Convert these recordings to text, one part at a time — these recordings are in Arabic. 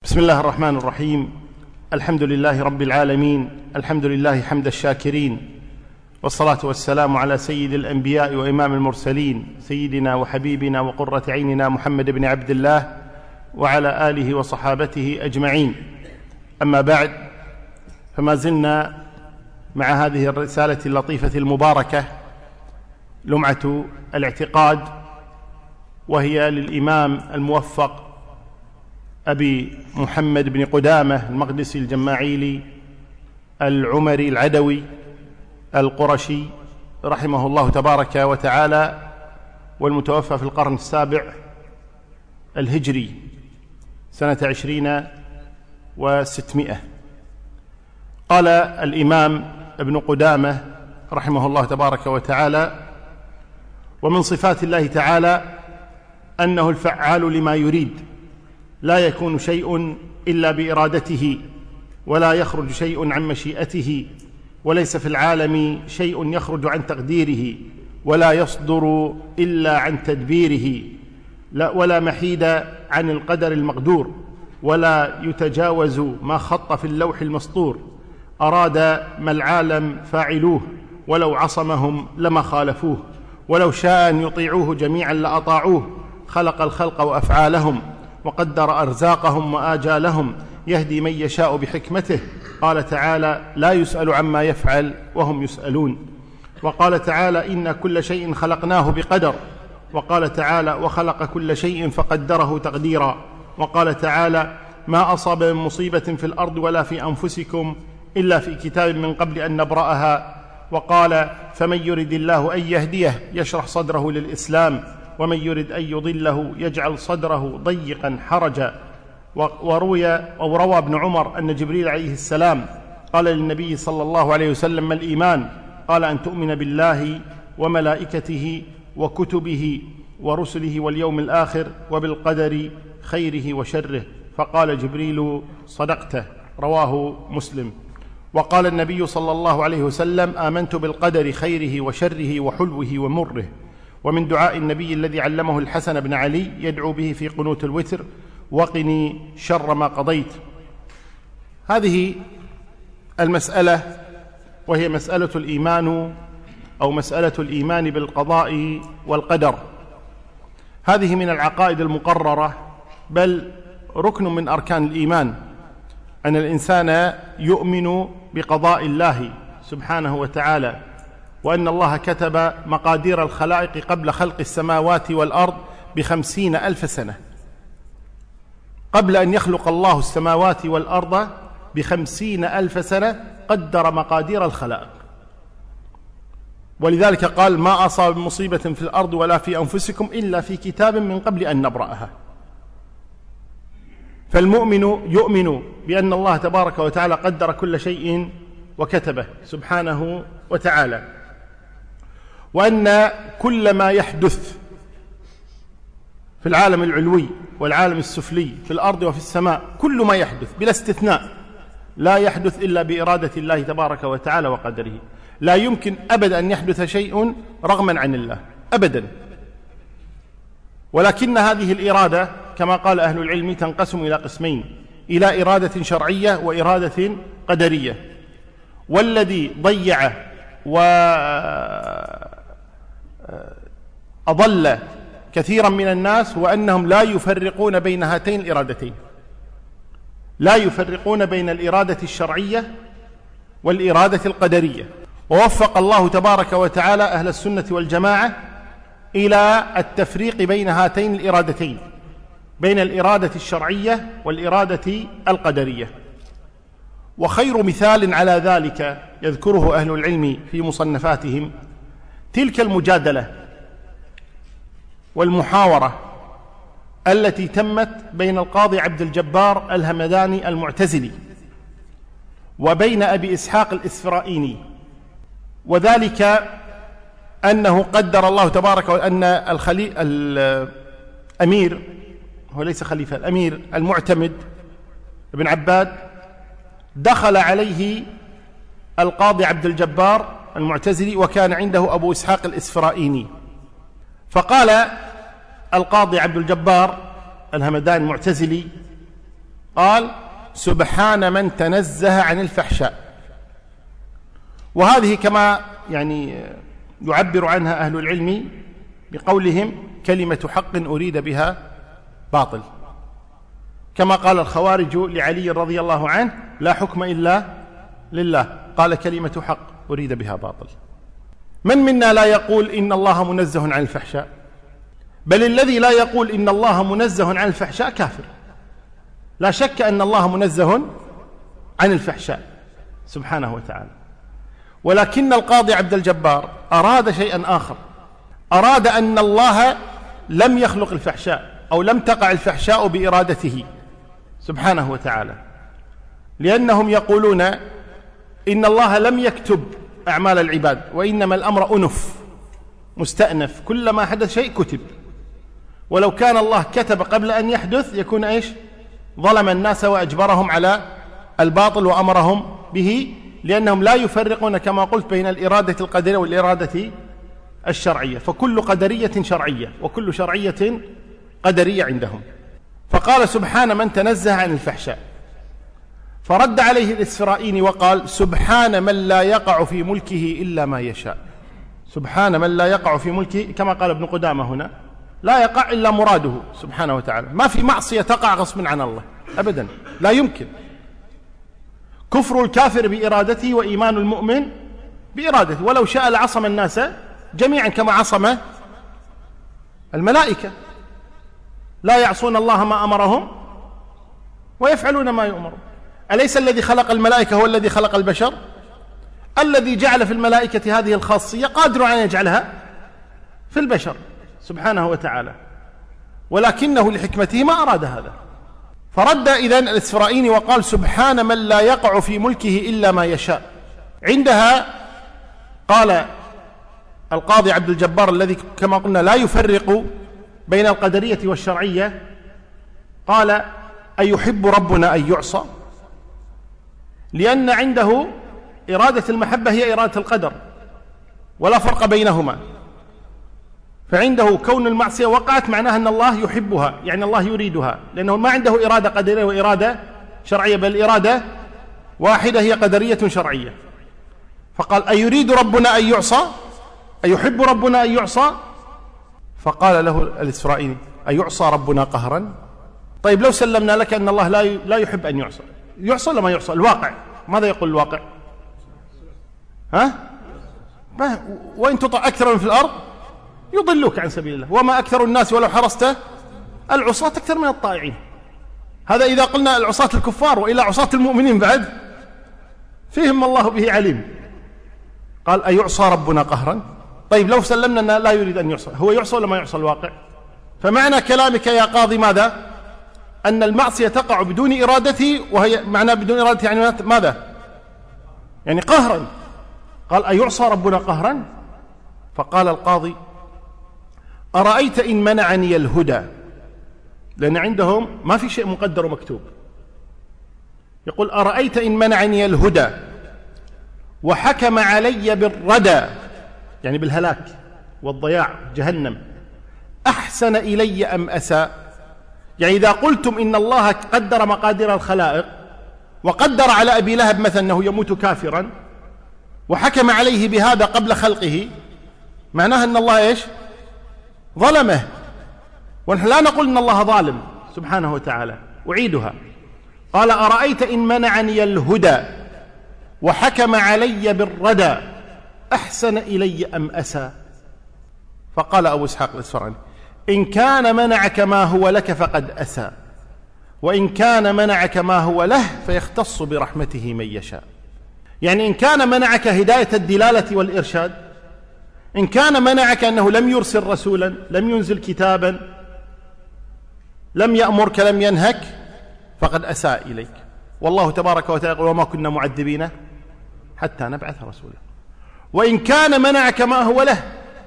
بسم الله الرحمن الرحيم. الحمد لله رب العالمين، الحمد لله حمد الشاكرين، والصلاة والسلام على سيد الأنبياء وإمام المرسلين، سيدنا وحبيبنا وقرة عيننا محمد بن عبد الله وعلى آله وصحابته أجمعين. أما بعد، فما زلنا مع هذه الرسالة اللطيفة المباركة لمعة الاعتقاد، وهي للإمام الموفق أبي محمد بن قدامة المقدسي الجماعيلي العمري العدوي القرشي رحمه الله تبارك وتعالى، والمتوفى في القرن السابع الهجري سنة 20 و600. قال الإمام ابن قدامة رحمه الله تبارك وتعالى: ومن صفات الله تعالى أنه الفعال لما يريد، لا يكون شيء إلا بإرادته، ولا يخرج شيء عن مشيئته، وليس في العالم شيء يخرج عن تقديره، ولا يصدر إلا عن تدبيره، ولا محيد عن القدر المقدور، ولا يتجاوز ما خط في اللوح المسطور. أراد ما العالم فاعلوه، ولو عصمهم لما خالفوه، ولو شاء أن يطيعوه جميعا لأطاعوه. خلق الخلق وأفعالهم، وقدر أرزاقهم وآجالهم، يهدي من يشاء بحكمته. قال تعالى: لا يسأل عما يفعل وهم يسألون. وقال تعالى: إن كل شيء خلقناه بقدر. وقال تعالى: وخلق كل شيء فقدره تقديرا. وقال تعالى: ما أصاب من مصيبة في الأرض ولا في أنفسكم إلا في كتاب من قبل أن نبرأها. وقال: فمن يرد الله أن يهديه يشرح صدره للإسلام، ومن يرد أن يضله يجعل صدره ضيقا حرجا. وروى ابن عمر أن جبريل عليه السلام قال للنبي صلى الله عليه وسلم: ما الإيمان؟ قال: أن تؤمن بالله وملائكته وكتبه ورسله واليوم الآخر وبالقدر خيره وشره. فقال جبريل: صدقته. رواه مسلم. وقال النبي صلى الله عليه وسلم: آمنت بالقدر خيره وشره وحلوه ومره. ومن دعاء النبي الذي علمه الحسن بن علي يدعو به في قنوت الوتر: وقني شر ما قضيت. هذه المسألة، وهي مسألة الإيمان أو مسألة الإيمان بالقضاء والقدر، هذه من العقائد المقررة، بل ركن من أركان الإيمان، أن الإنسان يؤمن بقضاء الله سبحانه وتعالى، وأن الله كتب مقادير الخلائق قبل خلق السماوات والأرض ب50,000 سنة. قبل أن يخلق الله السماوات والأرض ب50,000 سنة قدر مقادير الخلائق، ولذلك قال: ما أصاب مصيبة في الأرض ولا في أنفسكم إلا في كتاب من قبل أن نبرأها. فالمؤمن يؤمن بأن الله تبارك وتعالى قدر كل شيء وكتبه سبحانه وتعالى، وأن كل ما يحدث في العالم العلوي والعالم السفلي في الأرض وفي السماء، كل ما يحدث بلا استثناء لا يحدث إلا بإرادة الله تبارك وتعالى وقدره. لا يمكن أبدا أن يحدث شيء رغما عن الله أبدا. ولكن هذه الإرادة كما قال أهل العلم تنقسم إلى قسمين: إلى إرادة شرعية وإرادة قدرية. والذي ضيع وأضل كثيرا من الناس وأنهم لا يفرقون بين هاتين الإرادتين، لا يفرقون بين الإرادة الشرعية والإرادة القدرية. ووفق الله تبارك وتعالى أهل السنة والجماعة إلى التفريق بين هاتين الإرادتين، بين الإرادة الشرعية والإرادة القدرية. وخير مثال على ذلك يذكره أهل العلم في مصنفاتهم تلك المجادلة والمحاورة التي تمت بين القاضي عبد الجبار الهمداني المعتزلي وبين أبي إسحاق الإسفرائيني، وذلك أنه قدر الله تبارك وأن الأمير، هو ليس خليفة، الأمير المعتمد ابن عباد دخل عليه القاضي عبد الجبار المعتزلي، وكان عنده أبو إسحاق الإسفرائيني. فقال القاضي عبد الجبار الهمداني المعتزلي: قال سبحان من تنزه عن الفحشاء. وهذه كما يعني يعبر عنها أهل العلم بقولهم كلمة حق أريد بها باطل، كما قال الخوارج لعلي رضي الله عنه لا حكم إلا لله، قال كلمة حق أريد بها باطل. من منا لا يقول إن الله منزه عن الفحشاء؟ بل الذي لا يقول إن الله منزه عن الفحشاء كافر. لا شك أن الله منزه عن الفحشاء سبحانه وتعالى، ولكن القاضي عبد الجبار أراد شيئا آخر، أراد أن الله لم يخلق الفحشاء أو لم تقع الفحشاء بإرادته سبحانه وتعالى، لأنهم يقولون إن الله لم يكتب أعمال العباد، وإنما الأمر أنف مستأنف، كلما حدث شيء كتب، ولو كان الله كتب قبل أن يحدث يكون إيش؟ ظلم الناس وأجبرهم على الباطل وأمرهم به، لأنهم لا يفرقون كما قلت بين الإرادة القدرية والإرادة الشرعية، فكل قدرية شرعية وكل شرعية قدرية عندهم. فقال سبحان من تنزه عن الفحشاء، فرد عليه الإسفرائيني وقال سبحان من لا يقع في ملكه إلا ما يشاء. سبحان من لا يقع في ملكه، كما قال ابن قدامة هنا، لا يقع إلا مراده سبحانه وتعالى، ما في معصية تقع غصب عن الله أبدا، لا يمكن. كفر الكافر بإرادته وإيمان المؤمن بإرادته، ولو شاء لعصم الناس جميعا كما عصم الملائكة، لا يعصون الله ما أمرهم ويفعلون ما يؤمرون. أليس الذي خلق الملائكة هو الذي خلق البشر؟ الذي جعل في الملائكة هذه الخاصية قادر أن يجعلها في البشر سبحانه وتعالى، ولكنه لحكمته ما أراد هذا. فرد إذن الإسفرائيني وقال سبحان من لا يقع في ملكه إلا ما يشاء. عندها قال القاضي عبد الجبار الذي كما قلنا لا يفرق بين القدرية والشرعية، قال أيحب ربنا أن يعصى؟ لأن عنده إرادة المحبة هي إرادة القدر ولا فرق بينهما، فعنده كون المعصية وقعت معناها أن الله يحبها، يعني الله يريدها، لأنه ما عنده إرادة قدرية وإرادة شرعية، بل إرادة واحدة هي قدرية شرعية. فقال أيريد ربنا أن يعصى؟ أيحب ربنا أن يعصى؟ فقال له الإسرائيلي أيعصى ربنا قهرا؟ طيب لو سلمنا لك أن الله لا يحب أن يعصى، يعصى ولا ما يعصى؟ الواقع ماذا يقول الواقع؟ وإن تطع أكثر من في الأرض يضلوك عن سبيل الله، وما أكثر الناس ولو حرصت العصاة أكثر من الطائعين. هذا إذا قلنا العصاة الكفار، وإلى عصاة المؤمنين بعد فيهم الله به عليم. قال أيعصى ربنا قهرا؟ طيب لو سلمنا أنه لا يريد أن يعصى، هو يعصى ولا ما يعصى الواقع؟ فمعنى كلامك يا قاضي ماذا؟ أن المعصية تقع بدون إرادته، وهي معنى بدون إرادته يعني ماذا؟ يعني قهرا. قال أيعصى ربنا قهرا؟ فقال القاضي أرأيت إن منعني الهدى، لأن عندهم ما في شيء مقدر ومكتوب. يقول أرأيت إن منعني الهدى وحكم علي بالردى، يعني بالهلاك والضياع جهنم، أحسن إلي أم أساء؟ يعني إذا قلتم إن الله قدر مقادير الخلائق وقدر على أبي لهب مثلا أنه يموت كافرا وحكم عليه بهذا قبل خلقه، معناها أن الله إيش؟ ظلمه. ونحن لا نقول أن الله ظالم سبحانه وتعالى. أعيدها، قال أرأيت إن منعني الهدى وحكم علي بالردى أحسن إلي أم أساء؟ فقال أبو إسحاق الإسفراني إن كان منعك ما هو لك فقد أساء، وإن كان منعك ما هو له فيختص برحمته من يشاء. يعني إن كان منعك هداية الدلالة والإرشاد، إن كان منعك أنه لم يرسل رسولا، لم ينزل كتابا، لم يأمرك، لم ينهك، فقد أساء إليك. والله تبارك وتعالى وما كنا معذبين حتى نبعث رسولا. وإن كان منعك ما هو له،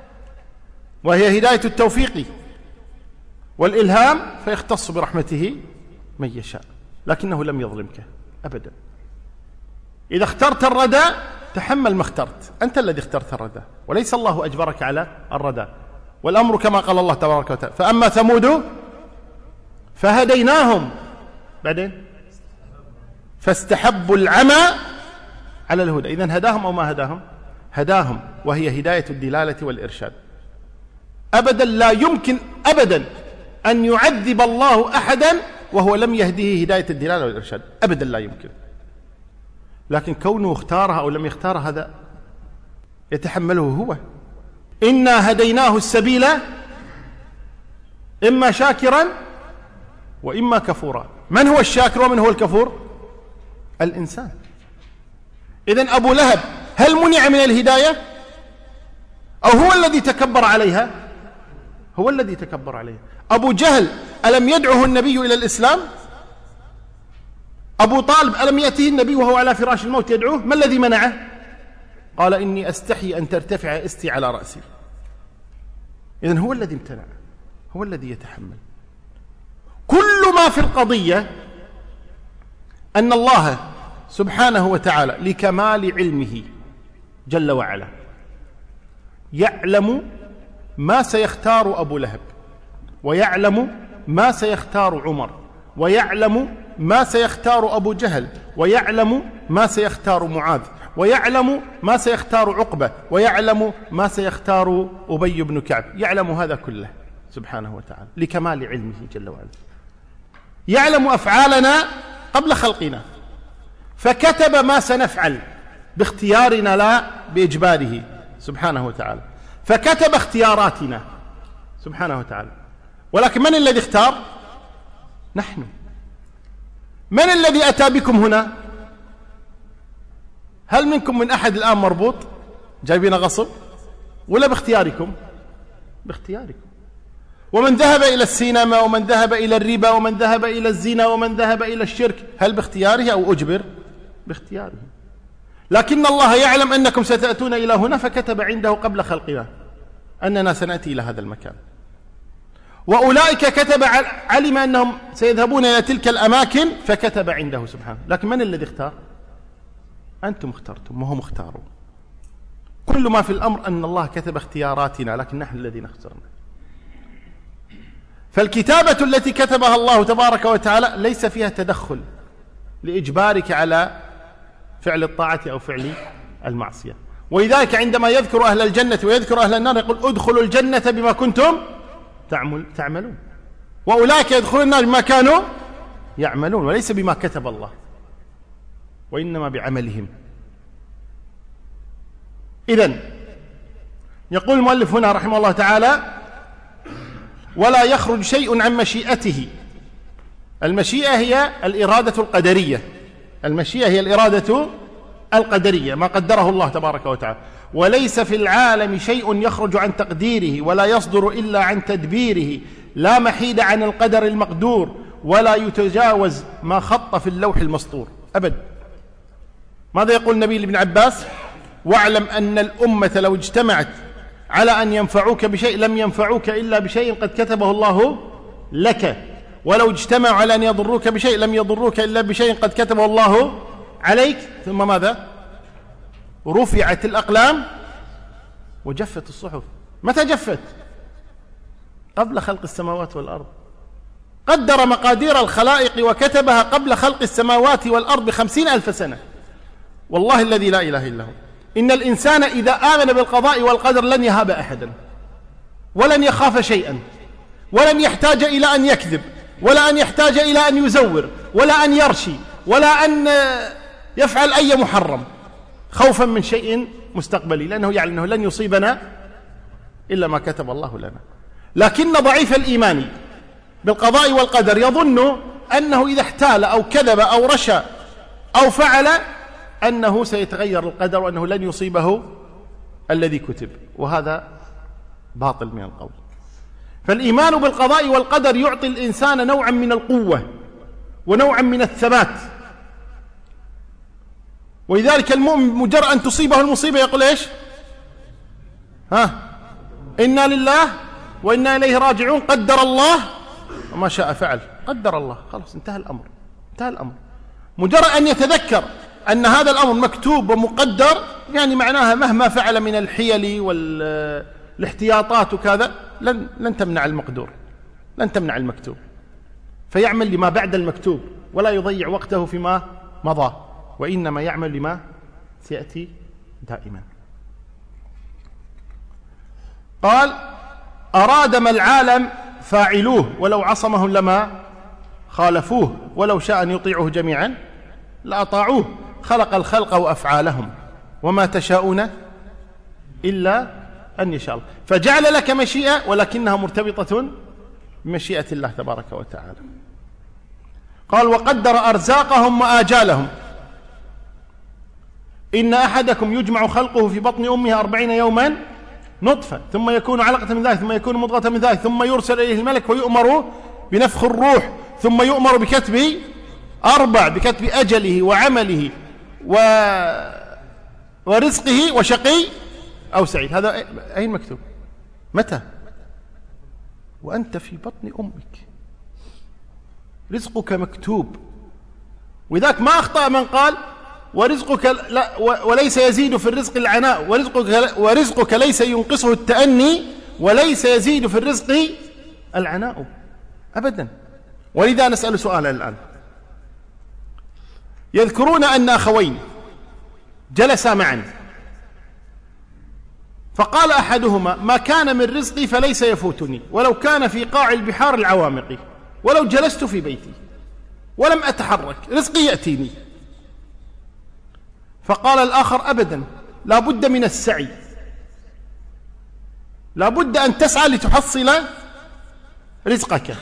وهي هداية التوفيق والإلهام، فيختص برحمته من يشاء، لكنه لم يظلمك أبدا. إذا اخترت الردى تحمل ما اخترت، أنت الذي اخترت الردى، وليس الله أجبرك على الردى. والأمر كما قال الله تبارك وتعالى فأما ثمود فهديناهم، بعدين فاستحبوا العمى على الهدى. إذن هداهم أو ما هداهم؟ هداهم، وهي هداية الدلالة والإرشاد. أبدا لا يمكن أبدا أن يعذب الله أحدا وهو لم يهديه هداية الدلالة والإرشاد، أبدا لا يمكن. لكن كونه اختارها أو لم يختارها هذا يتحمله هو. إنا هديناه السبيل إما شاكرا وإما كفورا. من هو الشاكر ومن هو الكفور؟ الإنسان. إذن أبو لهب هل منع من الهداية أو هو الذي تكبر عليها؟ هو الذي تكبر عليها. أبو جهل ألم يدعه النبي إلى الإسلام؟ أبو طالب ألم يأتيه النبي وهو على فراش الموت يدعوه؟ ما الذي منعه؟ قال إني أستحي أن ترتفع إستي على رأسي. إذن هو الذي امتنع، هو الذي يتحمل. كل ما في القضية أن الله سبحانه وتعالى لكمال علمه جل وعلا يعلم ما سيختار أبو لهب، ويعلم ما سيختار عمر، ويعلم ما سيختار أبو جهل، ويعلم ما سيختار معاذ، ويعلم ما سيختار عقبة، ويعلم ما سيختار أبي بن كعب. يعلم هذا كله سبحانه وتعالى لكمال علمه جل وعلا. يعلم أفعالنا قبل خلقنا، فكتب ما سنفعل باختيارنا لا بإجباره سبحانه وتعالى، فكتب اختياراتنا سبحانه وتعالى. ولكن من الذي اختار؟ نحن. من الذي أتى بكم هنا؟ هل منكم من أحد الآن مربوط جايبين غصب ولا باختياركم؟ باختياركم. ومن ذهب إلى السينما ومن ذهب إلى الربا ومن ذهب إلى الزنا ومن ذهب إلى الشرك، هل باختياره أو أجبر؟ باختياره. لكن الله يعلم أنكم ستأتون إلى هنا، فكتب عنده قبل خلقنا أننا سنأتي إلى هذا المكان. وأولئك كتب علم أنهم سيذهبون إلى تلك الأماكن فكتب عنده سبحانه. لكن من الذي اختار؟ أنتم اخترتم وهم اختاروا. كل ما في الأمر أن الله كتب اختياراتنا، لكن نحن الذين اخترنا. فالكتابة التي كتبها الله تبارك وتعالى ليس فيها تدخل لإجبارك على فعل الطاعة أو فعل المعصية. ولذلك عندما يذكر أهل الجنة ويذكر أهل النار يقول ادخلوا الجنة بما كنتم تعملون، وأولئك يدخلون النار بما كانوا يعملون، وليس بما كتب الله وإنما بعملهم. إذن يقول المؤلف هنا رحمه الله تعالى: ولا يخرج شيء عن مشيئته. المشيئة هي الإرادة القدرية، المشيئة هي الإرادة القدرية، ما قدره الله تبارك وتعالى. وليس في العالم شيء يخرج عن تقديره ولا يصدر إلا عن تدبيره، لا محيد عن القدر المقدور ولا يتجاوز ما خط في اللوح المسطور أبد. ماذا يقول النبي لابن عباس؟ واعلم أن الأمة لو اجتمعت على أن ينفعوك بشيء لم ينفعوك إلا بشيء قد كتبه الله لك، ولو اجتمعوا على أن يضروك بشيء لم يضروك إلا بشيء قد كتبه الله عليك. ثم ماذا؟ رفعت الأقلام وجفت الصحف. متى جفت؟ قبل خلق السماوات والأرض. قدر مقادير الخلائق وكتبها قبل خلق السماوات والأرض 50,000 سنة. والله الذي لا إله إلا هو، إن الإنسان إذا آمن بالقضاء والقدر لن يهاب أحدا، ولن يخاف شيئا، ولن يحتاج إلى أن يكذب، ولا أن يحتاج إلى أن يزور، ولا أن يرشي، ولا أن يفعل أي محرم خوفا من شيء مستقبلي، لأنه يعلم أنه لن يصيبنا إلا ما كتب الله لنا. لكن ضعيف الإيمان بالقضاء والقدر يظن أنه إذا احتال أو كذب أو رشى أو فعل أنه سيتغير القدر وأنه لن يصيبه الذي كتب، وهذا باطل من القول. فالإيمان بالقضاء والقدر يعطي الإنسان نوعا من القوة ونوعا من الثبات. ولذلك المؤمن مجرد أن تصيبه المصيبة يقول إيش؟ إنا لله وإنا إليه راجعون، قدر الله وما شاء فعل. قدر الله، خلاص انتهى الأمر، انتهى الأمر. مجرد أن يتذكر أن هذا الأمر مكتوب ومقدر، يعني معناها مهما فعل من الحيل والاحتياطات وكذا لن تمنع المقدور، لن تمنع المكتوب. فيعمل لما بعد المكتوب ولا يضيع وقته فيما مضى، وإنما يعمل لما سيأتي دائما. قال: أراد ما العالم فاعلوه ولو عصمهم لما خالفوه، ولو شاء أن يطيعوه جميعا لأطاعوه، خلق الخلق وأفعالهم وما تشاءون إلا أن يشاء الله. فجعل لك مشيئة ولكنها مرتبطة بمشيئة الله تبارك وتعالى. قال: وقدر أرزاقهم وآجالهم، إن أحدكم يجمع خلقه في بطن أمه 40 يوما نطفة ثم يكون علقة من ذلك ثم يكون مضغة من ذلك ثم يرسل إليه الملك ويؤمر بنفخ الروح ثم يؤمر بكتب 4، بكتب أجله وعمله ورزقه وشقي أو سعيد. هذا أين مكتوب؟ متى؟ وأنت في بطن أمك رزقك مكتوب. وذاك ما أخطأ من قال ورزقك لا وليس يزيد في الرزق العناء، ورزقك ليس ينقصه التأني، وليس يزيد في الرزق العناء أبدا. ولذا نسأل سؤالا الآن: يذكرون أن أخوين جلسا معا فقال أحدهما: ما كان من رزقي فليس يفوتني ولو كان في قاع البحار العوامق، ولو جلست في بيتي ولم أتحرك رزقي يأتيني. فقال الآخر: أبدا، لا بد من السعي، لا بد أن تسعى لتحصل رزقك.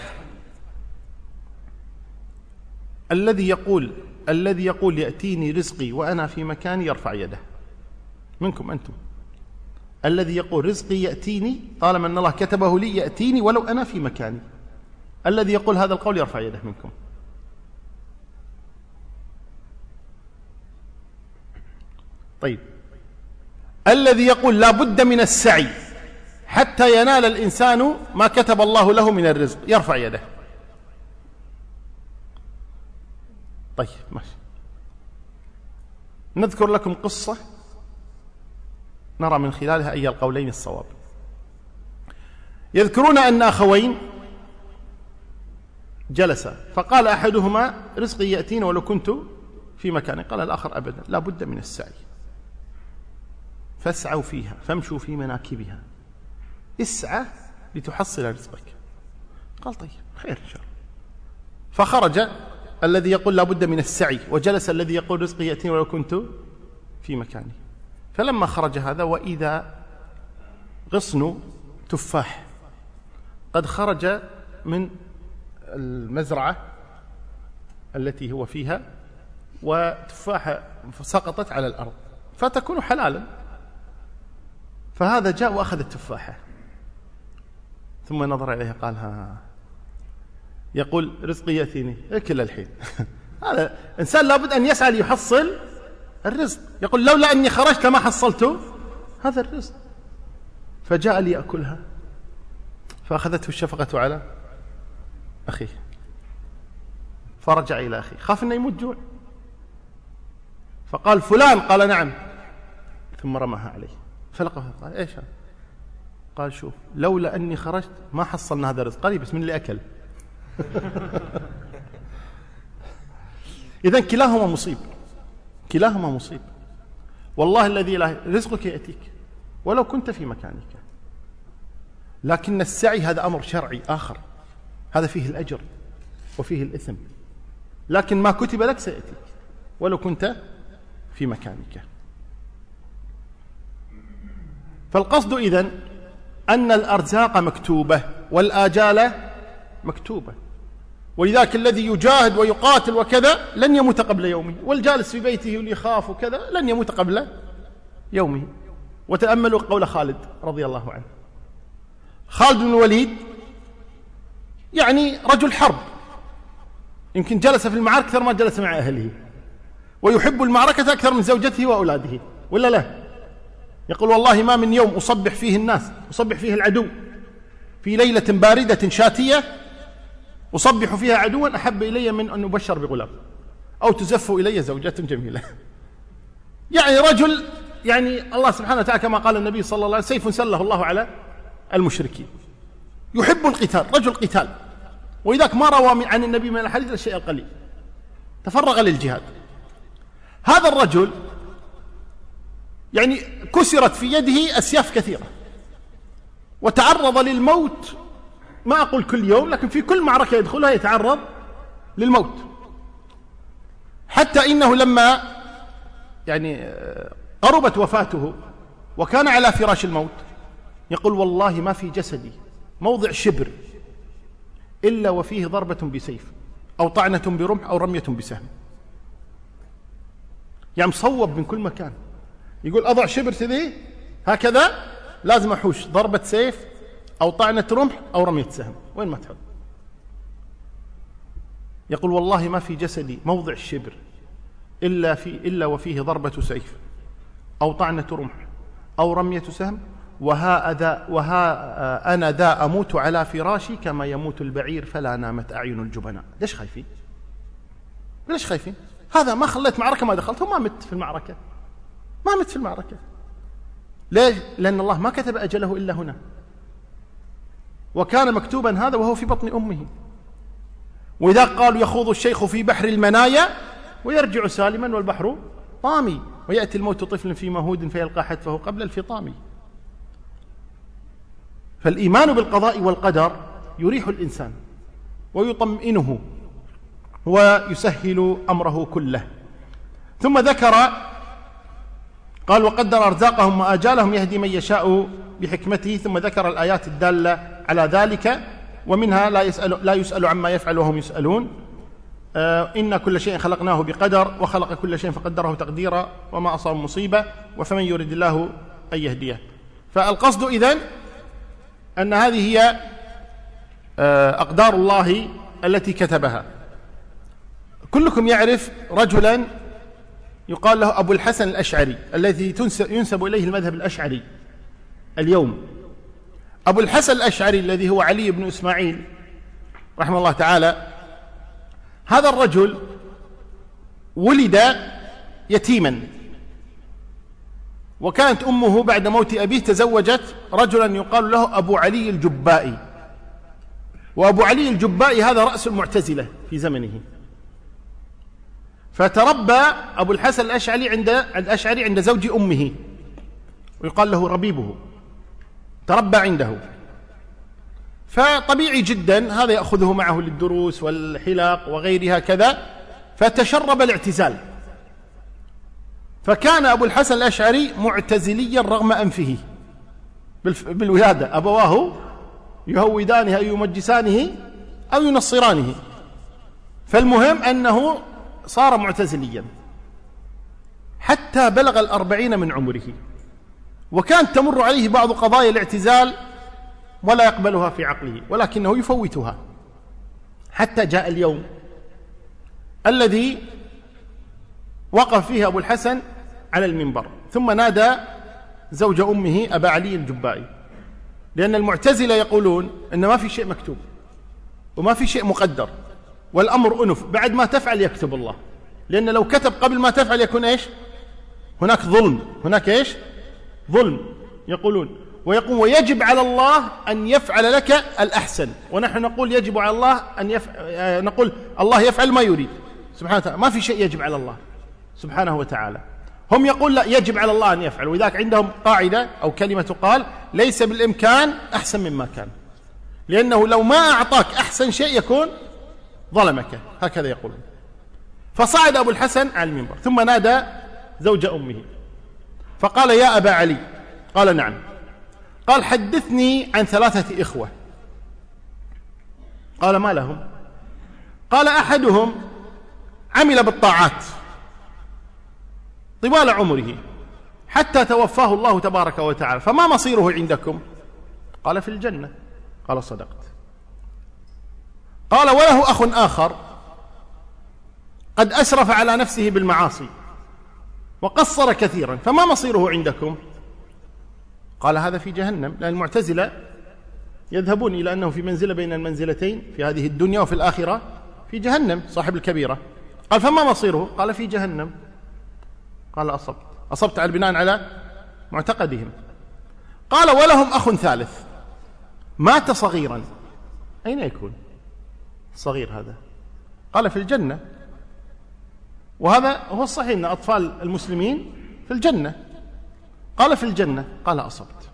الذي يقول يأتيني رزقي وأنا في مكاني يرفع يده منكم أنتم. الذي يقول رزقي يأتيني طالما أن الله كتبه لي يأتيني ولو أنا في مكاني، الذي يقول هذا القول يرفع يده منكم. طيب، الذي يقول لا بد من السعي حتى ينال الإنسان ما كتب الله له من الرزق يرفع يده. طيب ماشي، نذكر لكم قصة نرى من خلالها أي القولين الصواب. يذكرون أن أخوين جلسا فقال أحدهما: رزقي يأتيني ولو كنت في مكاني. قال الآخر: أبدا، لا بد من السعي، فاسعوا فيها فامشوا في مناكبها، اسعى لتحصل رزقك. قال: طيب خير إن شاء الله. فخرج الذي يقول لا بد من السعي، وجلس الذي يقول رزقي يأتيني ولو كنت في مكاني. فلما خرج هذا وإذا غصن تفاح قد خرج من المزرعة التي هو فيها، وتفاحة سقطت على الأرض فتكون حلالا. فهذا جاء وأخذ التفاحة ثم نظر إليها قال: ها، يقول رزقي يأتيني اكل الحين. هذا إنسان لابد أن يسعى ليحصل الرزق، يقول لولا أني خرجت ما حصلت هذا الرزق. فجاء ليأكلها فأخذته الشفقة على أخيه، فرجع إلى أخيه خاف أنه يموت جوع، فقال: فلان؟ قال: نعم. ثم رماها عليه فلقها قال: إيش هذا؟ قال: شوف، لولا أني خرجت ما حصلنا هذا الرزق. قال: بس من اللي أكل. إذن كلاهما مصيب، كلاهما مصيب. والله الذي لا رزقك يأتيك ولو كنت في مكانك، لكن السعي هذا أمر شرعي آخر، هذا فيه الأجر وفيه الإثم، لكن ما كتب لك سيأتيك ولو كنت في مكانك. فالقصد إذن أن الأرزاق مكتوبة والآجال مكتوبة، ولذلك الذي يجاهد ويقاتل وكذا لن يموت قبل يومه، والجالس في بيته يخاف وكذا لن يموت قبل يومه. وتأملوا قول خالد رضي الله عنه. خالد بن الوليد يعني رجل حرب، يمكن جلس في المعارك أكثر ما جلس مع أهله، ويحب المعركة أكثر من زوجته وأولاده، ولا لا؟ يقول: والله ما من يوم أصبح فيه الناس، أصبح فيه العدو في ليلة باردة شاتية، أصبح فيها عدوا أحب إلي من أن أبشر بغلام أو تزف إلي زوجة جميلة. يعني رجل، يعني الله سبحانه وتعالى كما قال النبي صلى الله عليه وسلم: سيف سله الله على المشركين. يحب القتال، رجل قتال، ولذلك ما روى عن النبي من الحديث الشيء القليل، تفرغ للجهاد. هذا الرجل يعني كسرت في يده أسياف كثيرة وتعرض للموت، ما أقول كل يوم، لكن في كل معركة يدخلها يتعرض للموت، حتى إنه لما يعني قربت وفاته وكان على فراش الموت يقول: والله ما في جسدي موضع شبر إلا وفيه ضربة بسيف أو طعنة برمح أو رمية بسهم. يعني مصوب من كل مكان. يقول أضع شبر ذي هكذا لازم أحوش ضربة سيف أو طعنة رمح أو رمية سهم، وين ما تحط. يقول: والله ما في جسدي موضع الشبر إلا وفيه ضربة سيف أو طعنة رمح أو رمية سهم، وها أنا ذا أموت على فراشي كما يموت البعير فلا نامت أعين الجبناء. ليش خايفين؟ ليش خايفين؟ هذا ما خليت معركة ما دخلت، وما مت في المعركة، ما مت في المعركة. ليش؟ لأن الله ما كتب أجله إلا هنا، وكان مكتوبا هذا وهو في بطن أمه. وإذا قالوا يخوض الشيخ في بحر المنايا ويرجع سالما والبحر طامي، ويأتي الموت طفل في مهود فيلقى حتفه قبل الفطام. فالإيمان بالقضاء والقدر يريح الإنسان ويطمئنه ويسهل أمره كله. ثم ذكر قال: وقدر أرزاقهم وآجالهم يهدي من يشاء بحكمته. ثم ذكر الآيات الدالة على ذلك، ومنها لا يسأل عما يفعل وهم يسألون. إن كل شيء خلقناه بقدر وخلق كل شيء فقدره تقديرا وما أصاب مصيبة وفمن يرد الله أن يهديه. فالقصد إذن أن هذه هي أقدار الله التي كتبها. كلكم يعرف رجلا يقال له أبو الحسن الأشعري الذي ينسب إليه المذهب الأشعري اليوم. أبو الحسن الأشعري الذي هو علي بن إسماعيل رحمه الله تعالى، هذا الرجل ولد يتيما، وكانت أمه بعد موت أبيه تزوجت رجلا يقال له أبو علي الجبائي. وأبو علي الجبائي هذا رأس المعتزلة في زمنه. فتربى أبو الحسن الأشعري عند زوج أمه ويقال له ربيبه، تربى عنده. فطبيعي جدا هذا يأخذه معه للدروس والحلاق وغيرها كذا، فتشرب الاعتزال. فكان أبو الحسن الأشعري معتزليا رغم أنفه بالولادة، أبواه يهودانه أو يمجسانه أو ينصرانه، فالمهم أنه صار معتزليا حتى بلغ 40 من عمره، وكانت تمر عليه بعض قضايا الاعتزال ولا يقبلها في عقله، ولكنه يفوتها، حتى جاء اليوم الذي وقف فيه أبو الحسن على المنبر ثم نادى زوج أمه أبا علي الجبائي، لأن المعتزلة يقولون إن ما في شيء مكتوب وما في شيء مقدر، والأمر أنف، بعد ما تفعل يكتب الله، لأن لو كتب قبل ما تفعل يكون إيش؟ هناك ظلم، هناك إيش؟ ظلم يقولون. ويجب على الله أن يفعل لك الأحسن، ونحن نقول يجب على الله نقول الله يفعل ما يريد سبحانه وتعالى، ما في شيء يجب على الله سبحانه وتعالى. هم يقول لا، يجب على الله أن يفعل، وذاك عندهم قاعدة أو كلمة قال: ليس بالإمكان أحسن مما كان، لأنه لو ما أعطاك أحسن شيء يكون ظلمك، هكذا يقولون. فصعد أبو الحسن على المنبر ثم نادى زوج أمه فقال: يا أبا علي. قال: نعم. قال: حدثني عن 3 إخوة. قال: ما لهم؟ قال: أحدهم عمل بالطاعات طوال عمره حتى توفاه الله تبارك وتعالى، فما مصيره عندكم؟ قال: في الجنة. قال: صدقت. قال: وله أخ آخر قد أسرف على نفسه بالمعاصي وقصر كثيرا، فما مصيره عندكم؟ قال: هذا في جهنم، لأن المعتزلة يذهبون إلى أنه في منزلة بين المنزلتين في هذه الدنيا وفي الآخرة في جهنم صاحب الكبيرة. قال: فما مصيره؟ قال: في جهنم. قال: أصبت على بناء على معتقدهم. قال: ولهم أخ ثالث مات صغيرا. أين يكون صغير هذا؟ قال: في الجنة. وهذا هو الصحيح أن أطفال المسلمين في الجنة. قال في الجنة، قال أصبت.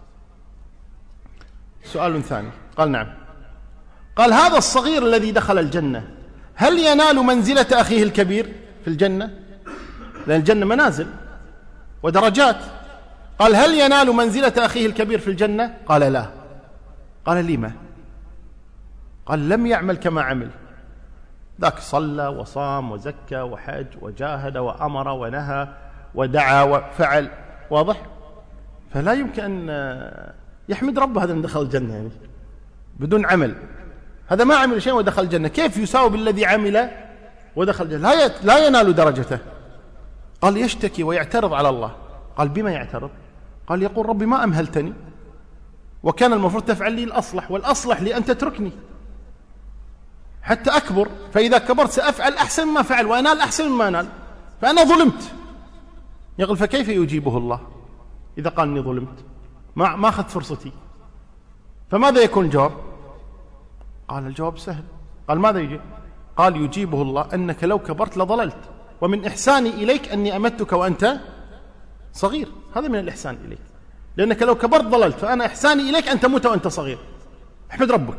سؤال ثاني، قال نعم. قال هذا الصغير الذي دخل الجنة هل ينال منزلة أخيه الكبير في الجنة؟ لأن الجنة منازل ودرجات. قال هل ينال منزلة أخيه الكبير في الجنة؟ قال لا. قال لما؟ قال لم يعمل كما عمل. ذاك صلى وصام وزكى وحج وجاهد وأمر ونهى ودعا وفعل، واضح؟ فلا يمكن أن يحمد ربه هذا من دخل الجنة يعني بدون عمل. هذا ما عمل شيء ودخل الجنة، كيف يساوي بالذي عمل ودخل الجنة؟ لا ينال درجته. قال يشتكي ويعترض على الله. قال بما يعترض؟ قال يقول ربي ما أمهلتني، وكان المفروض تفعل لي الأصلح، والأصلح لي أن تتركني حتى أكبر، فإذا كبرت سأفعل أحسن مما فعل وأنال أحسن مما أنال، فأنا ظلمت. يقول فكيف يجيبه الله إذا قال إني ظلمت؟ ما أخذت فرصتي. فماذا يكون الجواب؟ قال الجواب سهل. قال ماذا يجيب؟ قال يجيبه الله أنك لو كبرت لضللت، ومن إحساني إليك أني أمتك وأنت صغير. هذا من الإحسان إليك، لأنك لو كبرت ضللت، فأنا إحساني إليك أن تموت وأنت صغير. احمد ربك.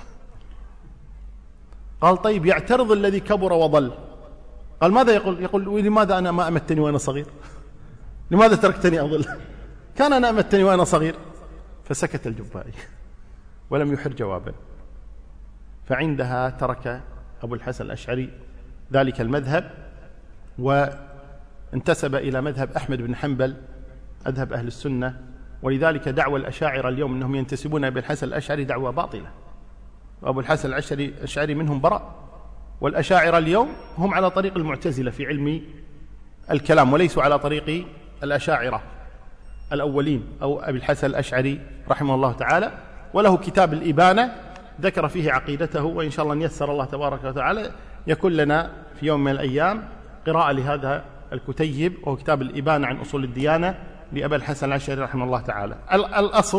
قال طيب يعترض الذي كبر وضل. قال ماذا يقول؟ يقول لماذا أنا ما أمتني وأنا صغير؟ لماذا تركتني أضل؟ كان أنا أمتني وأنا صغير. فسكت الجبائي ولم يحر جوابا. فعندها ترك أبو الحسن الأشعري ذلك المذهب وانتسب إلى مذهب أحمد بن حنبل، مذهب أهل السنة. ولذلك دعوى الأشاعرة اليوم أنهم ينتسبون أبو الحسن الأشعري دعوى باطلة، وأبو الحسن الأشعري منهم براء. والأشاعرة اليوم هم على طريق المعتزلة في علم الكلام، وليسوا على طريق الأشاعرة الأولين أو أبي الحسن الأشعري رحمه الله تعالى. وله كتاب الإبانة ذكر فيه عقيدته، وإن شاء الله أن يسر الله تبارك وتعالى يكون لنا في يوم من الأيام قراءة لهذا الكتيب، وهو كتاب الإبانة عن أصول الديانة لأبي الحسن الأشعري رحمه الله تعالى. الأصل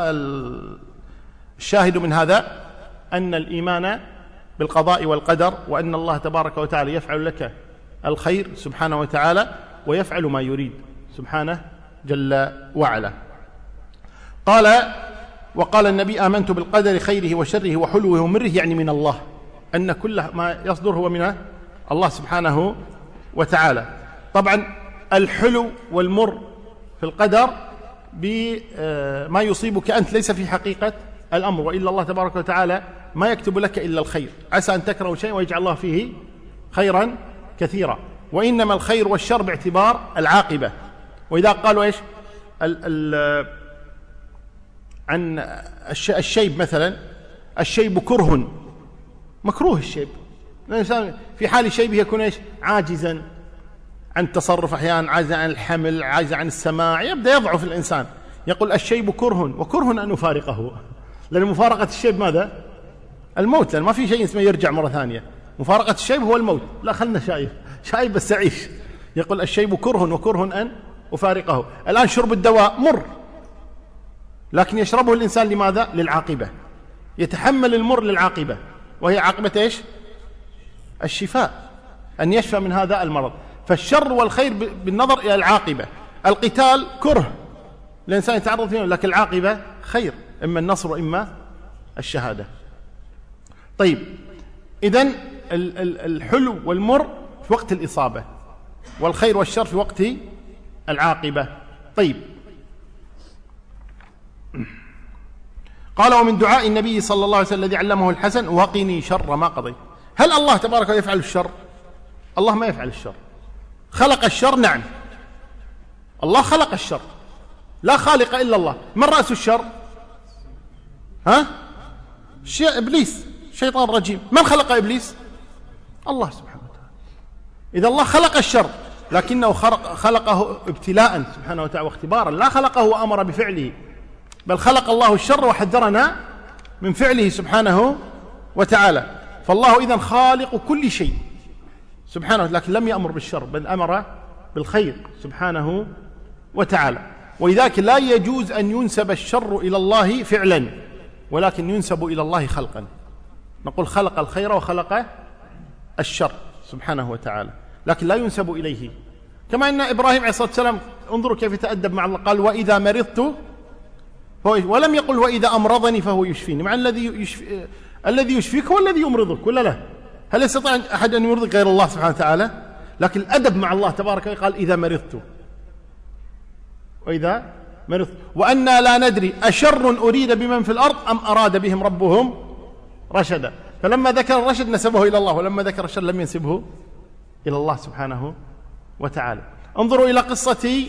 الشاهد من هذا أن الإيمان بالقضاء والقدر، وأن الله تبارك وتعالى يفعل لك الخير سبحانه وتعالى ويفعل ما يريد سبحانه جل وعلا. وقال النبي آمنت بالقدر خيره وشره وحلوه ومره، يعني من الله، أن كل ما يصدر هو من الله سبحانه وتعالى. طبعا الحلو والمر في القدر بما يصيبك أنت ليس في حقيقة الأمر، وإلا الله تبارك وتعالى ما يكتب لك إلا الخير. عسى أن تكرهوا شيئا ويجعل الله فيه خيرا كثيرا، وإنما الخير والشر باعتبار العاقبة. وإذا قالوا إيش عن الشيب مثلا، الشيب كره، مكروه الشيب. الإنسان في حال شيبه يكون إيش؟ عاجزا عن التصرف، أحيانا عاجزا عن الحمل، عاجزا عن السماع، يبدأ يضعف الإنسان. يقول الشيب كره، وكره أن نفارقه، لأن مفارقة الشيب ماذا؟ الموت، لأن ما في شيء اسمه يرجع مرة ثانية. مفارقة الشيب هو الموت. لا خلنا شايب بس أعيش. يقول الشيب كره وكره أن أفارقه. الآن شرب الدواء مر، لكن يشربه الإنسان لماذا؟ للعاقبة، يتحمل المر للعاقبة، وهي عاقبة إيش؟ الشفاء، أن يشفى من هذا المرض. فالشر والخير بالنظر إلى العاقبة. القتال كره الإنسان يتعرض فيه، لكن العاقبة خير، إما النصر وإما الشهادة. طيب إذن الحلو والمر في وقت الإصابة، والخير والشر في وقت العاقبة. طيب قال ومن دعاء النبي صلى الله عليه وسلم الذي علمه الحسن وقني شر ما قضيت. هل الله تبارك وتعالى يفعل الشر؟ الله ما يفعل الشر. خلق الشر؟ نعم، الله خلق الشر، لا خالق إلا الله. من رأس الشر؟ إبليس، شيطان رجيم. من خلق إبليس؟ الله سبحانه وتعالى. إذا الله خلق الشر، لكنه خلقه ابتلاء سبحانه وتعالى واختبارا، لا خلقه وأمر بفعله، بل خلق الله الشر وحذرنا من فعله سبحانه وتعالى. فالله إذن خالق كل شيء سبحانه، لكن لم يأمر بالشر بل أمر بالخير سبحانه وتعالى. ولذلك لا يجوز أن ينسب الشر إلى الله فعلا، ولكن ينسب إلى الله خلقا. نقول خلق الخير وخلق الشر سبحانه وتعالى. لكن لا ينسب إليه. كما أن إبراهيم عليه الصلاة والسلام انظروا كيف يتأدب مع الله، قال وإذا مرضت ولم يقل وإذا أمرضني فهو يشفيني، مع الذي يشفيك هو الذي يمرضك ولا لا؟ هل يستطيع أحد أن يمرضك غير الله سبحانه وتعالى؟ لكن الأدب مع الله تبارك وتعالى قال إذا مرضت، وإذا مرضت، وأنا لا ندري أشر أريد بمن في الأرض أم أراد بهم ربهم رشدا. فلما ذكر الرشد نسبه إلى الله، ولما ذكر الشر لم ينسبه إلى الله سبحانه وتعالى. انظروا إلى قصة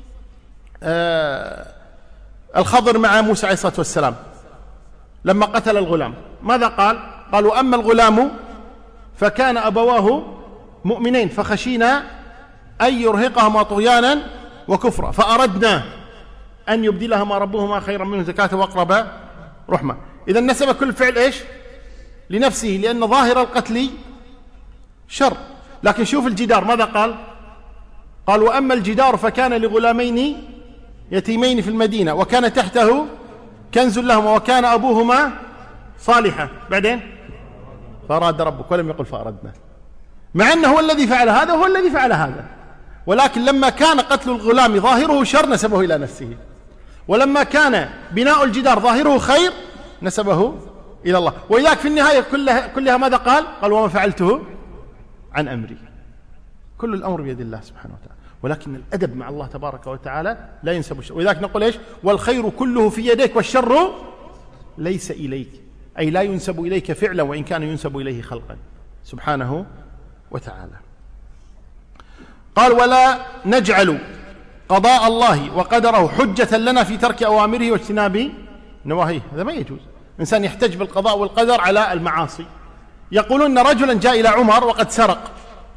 الخضر مع موسى عليه الصلاة والسلام لما قتل الغلام، ماذا قال؟ قالوا أما الغلام فكان أبواه مؤمنين فخشينا أن يرهقهما طغيانا وكفرا فأردنا أن يبدلهما ربهما خيرا منه زكاة وأقرب رحمة. إذا نسب كل فعل إيش؟ لنفسه، لأن ظاهر القتل شر. لكن شوف الجدار ماذا قال؟ قال وأما الجدار فكان لغلامين يتيمين في المدينة وكان تحته كنز لهما وكان أبوهما صالحا، بعدين فأراد ربك، ولم يقل فأردنا، مع أنه هو الذي فعل هذا وهو الذي فعل هذا، ولكن لما كان قتل الغلام ظاهره شر نسبه إلى نفسه، ولما كان بناء الجدار ظاهره خير نسبه إلى الله. ولذلك في النهاية كلها ماذا قال؟ قال وما فعلته عن أمري، كل الأمر بيد الله سبحانه وتعالى. ولكن الأدب مع الله تبارك وتعالى لا ينسب الشر. ولذلك نقول إيش؟ والخير كله في يديك والشر ليس إليك، أي لا ينسب إليك فعلا وإن كان ينسب إليه خلقا سبحانه وتعالى. قال ولا نجعل قضاء الله وقدره حجة لنا في ترك أوامره واجتناب نواهيه. هذا ما يجوز، إنسان يحتج بالقضاء والقدر على المعاصي. يقولون رجلا جاء إلى عمر وقد سرق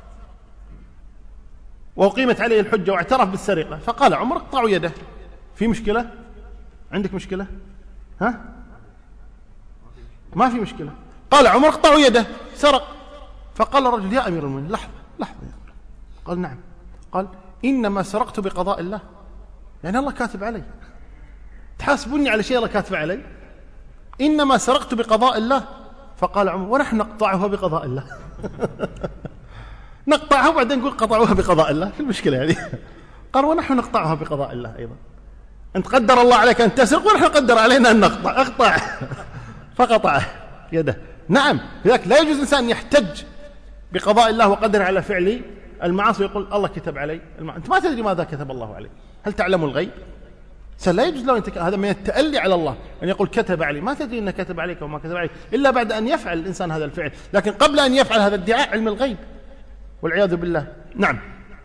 وأقيمت عليه الحجة واعترف بالسرقة، فقال عمر اقطعوا يده. في مشكلة؟ عندك مشكلة؟ ها؟ ما في مشكلة. قال عمر اقطعوا يده، سرق. فقال الرجل يا أمير المؤمنين لحظة يا أمير. قال نعم. قال إنما سرقت بقضاء الله، يعني الله كاتب علي، تحاسبوني على شيء الله كاتب علي؟ إنما سرقت بقضاء الله. فقال عمر ونحن نقطعها بقضاء الله. نقطعها وبعدين نقول قطعوها بقضاء الله، في المشكلة يعني. قال ونحن نقطعها بقضاء الله أيضا، أنت قدر الله عليك أن تسرق ونحن قدر علينا أن نقطع، أقطع. فقطع يده. نعم، لذلك لا يجوز إنسان يحتج بقضاء الله وقدر على فعل المعاصي ويقول الله كتب علي أنت ما تدري ماذا كتب الله عليك، هل تعلم الغيب؟ لا يجوز له هذا من التألي على الله أن يقول كتب علي، ما تدري أنه كتب عليك وما كتب عليك إلا بعد أن يفعل الإنسان هذا الفعل، لكن قبل أن يفعل هذا ادعاء علم الغيب والعياذ بالله. نعم.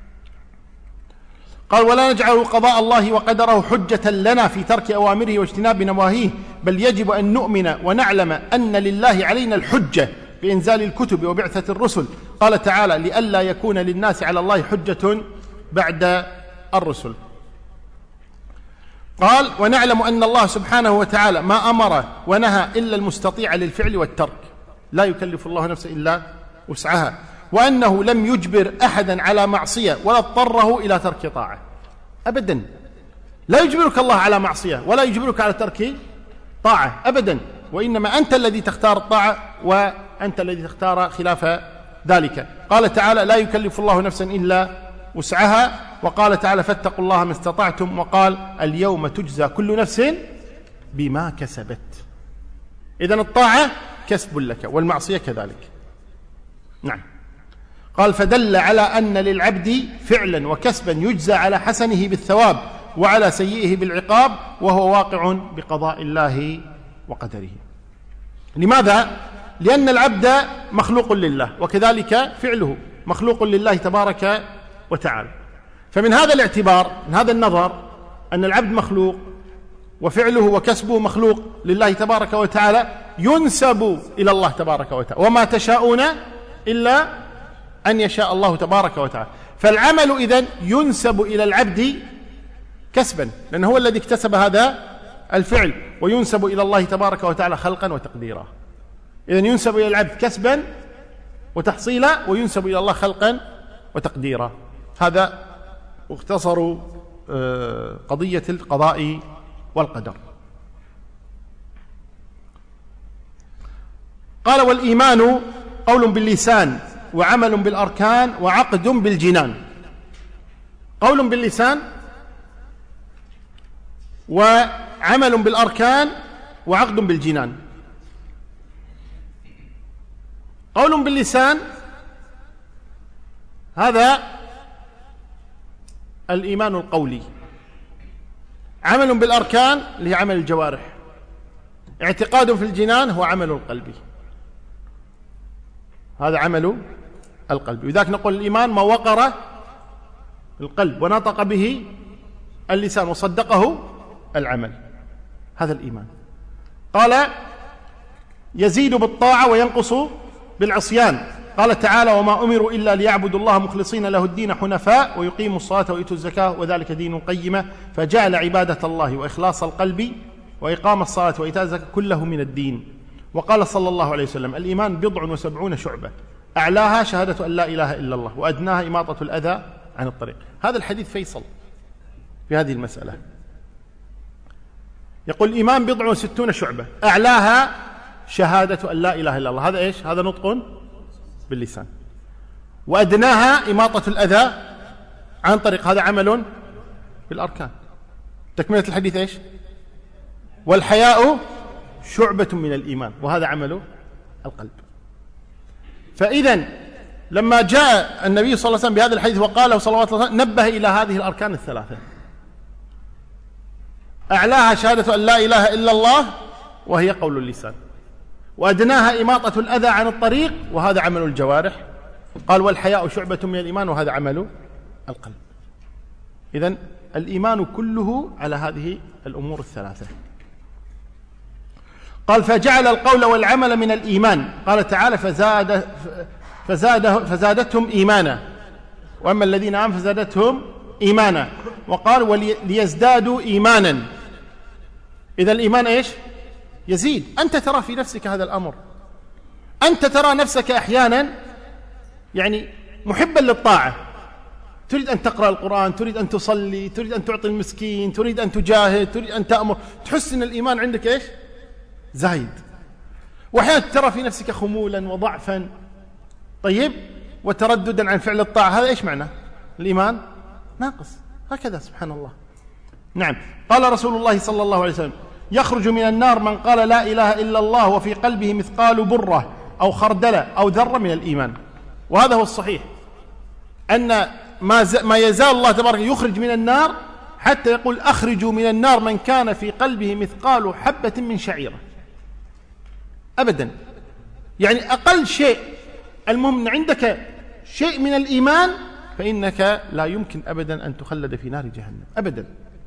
قال ولا نجعل قضاء الله وقدره حجة لنا في ترك أوامره واجتناب نواهيه، بل يجب أن نؤمن ونعلم أن لله علينا الحجة بإنزال الكتب وبعثة الرسل. قال تعالى لئلا يكون للناس على الله حجة بعد الرسل. قال ونعلم أن الله سبحانه وتعالى ما أمر ونهى إلا المستطيع للفعل والترك، لا يكلف الله نفسا إلا وسعها، وأنه لم يجبر أحدا على معصية ولا اضطره إلى ترك طاعة أبدا. لا يجبرك الله على معصية ولا يجبرك على ترك طاعة أبدا، وإنما أنت الذي تختار الطاعة وأنت الذي تختار خلاف ذلك. قال تعالى لا يكلف الله نفسا إلا وسعها، وقال تعالى فاتقوا الله ما استطعتم، وقال اليوم تجزى كل نفس بما كسبت. إذن الطاعة كسب لك والمعصية كذلك. نعم. قال فدل على أن للعبد فعلا وكسبا يجزى على حسنه بالثواب وعلى سيئه بالعقاب، وهو واقع بقضاء الله وقدره. لماذا؟ لأن العبد مخلوق لله، وكذلك فعله مخلوق لله تبارك وتعالى. فمن هذا الاعتبار، من هذا النظر، أن العبد مخلوق وفعله وكسبه مخلوق لله تبارك وتعالى، ينسب إلى الله تبارك وتعالى، وما تشاءون إلا أن يشاء الله تبارك وتعالى. فالعمل إذن ينسب إلى العبد كسبا، لأنه هو الذي اكتسب هذا الفعل، وينسب إلى الله تبارك وتعالى خلقا وتقديرا. إذن ينسب إلى العبد كسبا وتحصيلا، وينسب إلى الله خلقا وتقديرا. هذا اختصروا قضية القضاء والقدر. قال والإيمان قول باللسان وعمل بالأركان وعقد بالجنان. قول باللسان وعمل بالأركان وعقد بالجنان. قول باللسان هذا الإيمان القولي، عمل بالأركان اللي هي عمل الجوارح، اعتقاد في الجنان هو عمل القلب، هذا عمل القلب. لذلك نقول الإيمان ما وقر القلب ونطق به اللسان وصدقه العمل، هذا الإيمان. قال يزيد بالطاعة وينقص بالعصيان. قال تعالى وما أمروا إلا ليعبدوا الله مخلصين له الدين حنفاء ويقيموا الصلاة ويؤتوا الزكاة وذلك دين قيمة. فجعل عبادة الله وإخلاص القلب وإقام الصلاة وإيتاء الزكاة كله من الدين. وقال صلى الله عليه وسلم الإيمان 70 شعبة أعلاها شهادة أن لا إله إلا الله وأدناها إماطة الأذى عن الطريق. هذا الحديث فيصل في هذه المسألة. يقول الإيمان 60 شعبة أعلاها شهادة أن لا إله إلا الله، هذا إيش؟ هذا نطق باللسان. وأدناها إماطة الأذى عن طريق، هذا عمل بالأركان. تكملة الحديث إيش؟ والحياء شعبة من الإيمان، وهذا عمل القلب. فإذن لما جاء النبي صلى الله عليه وسلم بهذا الحديث وقاله صلوات الله عليه وسلم نبه إلى هذه الأركان الثلاثة، أعلاها شهادة أن لا إله إلا الله وهي قول اللسان، وأدناها إماطة الأذى عن الطريق وهذا عمل الجوارح. قال والحياء شعبة من الإيمان وهذا عمل القلب. إذن الإيمان كله على هذه الأمور الثلاثة. قال فجعل القول والعمل من الإيمان. قال تعالى فزادتهم إيمانا، وأما الذين آمنوا فزادتهم إيمانا. وقال وليزدادوا إيمانا. إذا الإيمان إيش؟ يزيد. أنت ترى في نفسك هذا الأمر، أنت ترى نفسك أحيانا يعني محبا للطاعة، تريد أن تقرأ القرآن، تريد أن تصلي، تريد أن تعطي المسكين، تريد أن تجاهد، تريد أن تأمر، تحس أن الإيمان عندك إيش؟ زايد. وأحيانا ترى في نفسك خمولا وضعفا طيب وترددا عن فعل الطاعة، هذا إيش معنى؟ الإيمان ناقص. هكذا سبحان الله. نعم. قال رسول الله صلى الله عليه وسلم يخرج من النار من قال لا إله إلا الله وفي قلبه مثقال برة أو خردلة أو ذرة من الإيمان. وهذا هو الصحيح، أن ما يزال الله تبارك يخرج من النار حتى يقول أخرجوا من النار من كان في قلبه مثقال حبة من شعيرة. أبدا، يعني أقل شيء، المهم أن عندك شيء من الإيمان فإنك لا يمكن أبدا أن تخلد في نار جهنم أبدا.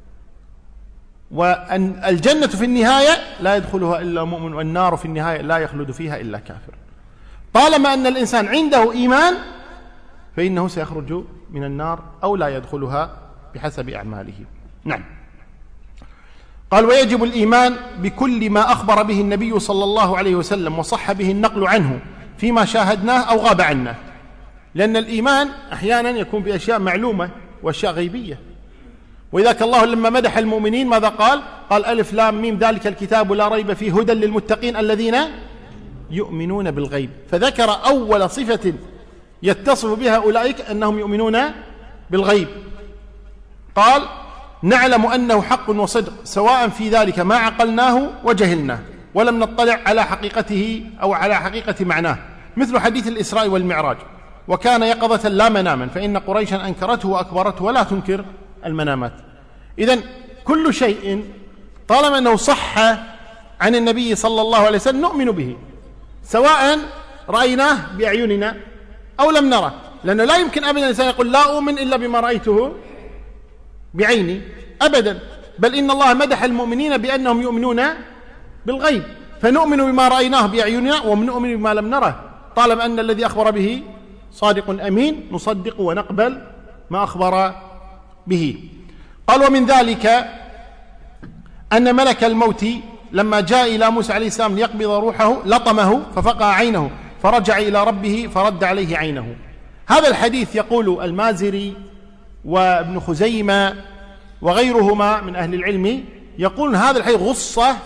وأن الجنة في النهاية لا يدخلها إلا مؤمن، والنار في النهاية لا يخلد فيها إلا كافر. طالما أن الإنسان عنده إيمان فإنه سيخرج من النار أو لا يدخلها بحسب أعماله. نعم. قال ويجب الإيمان بكل ما أخبر به النبي صلى الله عليه وسلم وصح به النقل عنه فيما شاهدناه أو غاب عنا، لأن الإيمان أحيانا يكون بأشياء معلومة وأشياء غيبية. وإذاك الله لما مدح المؤمنين ماذا قال؟ قال ألف لام ميم ذلك الكتاب لا ريب فيه هدى للمتقين الذين يؤمنون بالغيب. فذكر أول صفة يتصف بها أولئك أنهم يؤمنون بالغيب. قال نعلم أنه حق وصدق سواء في ذلك ما عقلناه وجهلناه ولم نطلع على حقيقته أو على حقيقة معناه، مثل حديث الإسراء والمعراج وكان يقظة لا مناما، فإن قريشا أنكرته وأكبرته ولا تنكر المنامات. إذن كل شيء طالما أنه صح عن النبي صلى الله عليه وسلم نؤمن به، سواء رأيناه بأعيننا أو لم نره، لأنه لا يمكن أبدا الإنسان يقول لا أؤمن إلا بما رأيته بعيني أبدا، بل إن الله مدح المؤمنين بأنهم يؤمنون بالغيب، فنؤمن بما رأيناه بأعيننا ونؤمن بما لم نره، طالما أن الذي أخبر به صادق أمين نصدق ونقبل ما أخبر به. قال ومن ذلك أن ملك الموت لما جاء إلى موسى عليه السلام ليقبض روحه لطمه ففقع عينه فرجع إلى ربه فرد عليه عينه. هذا الحديث يقول المازري وابن خزيمة وغيرهما من أهل العلم يقول هذا الحديث غصة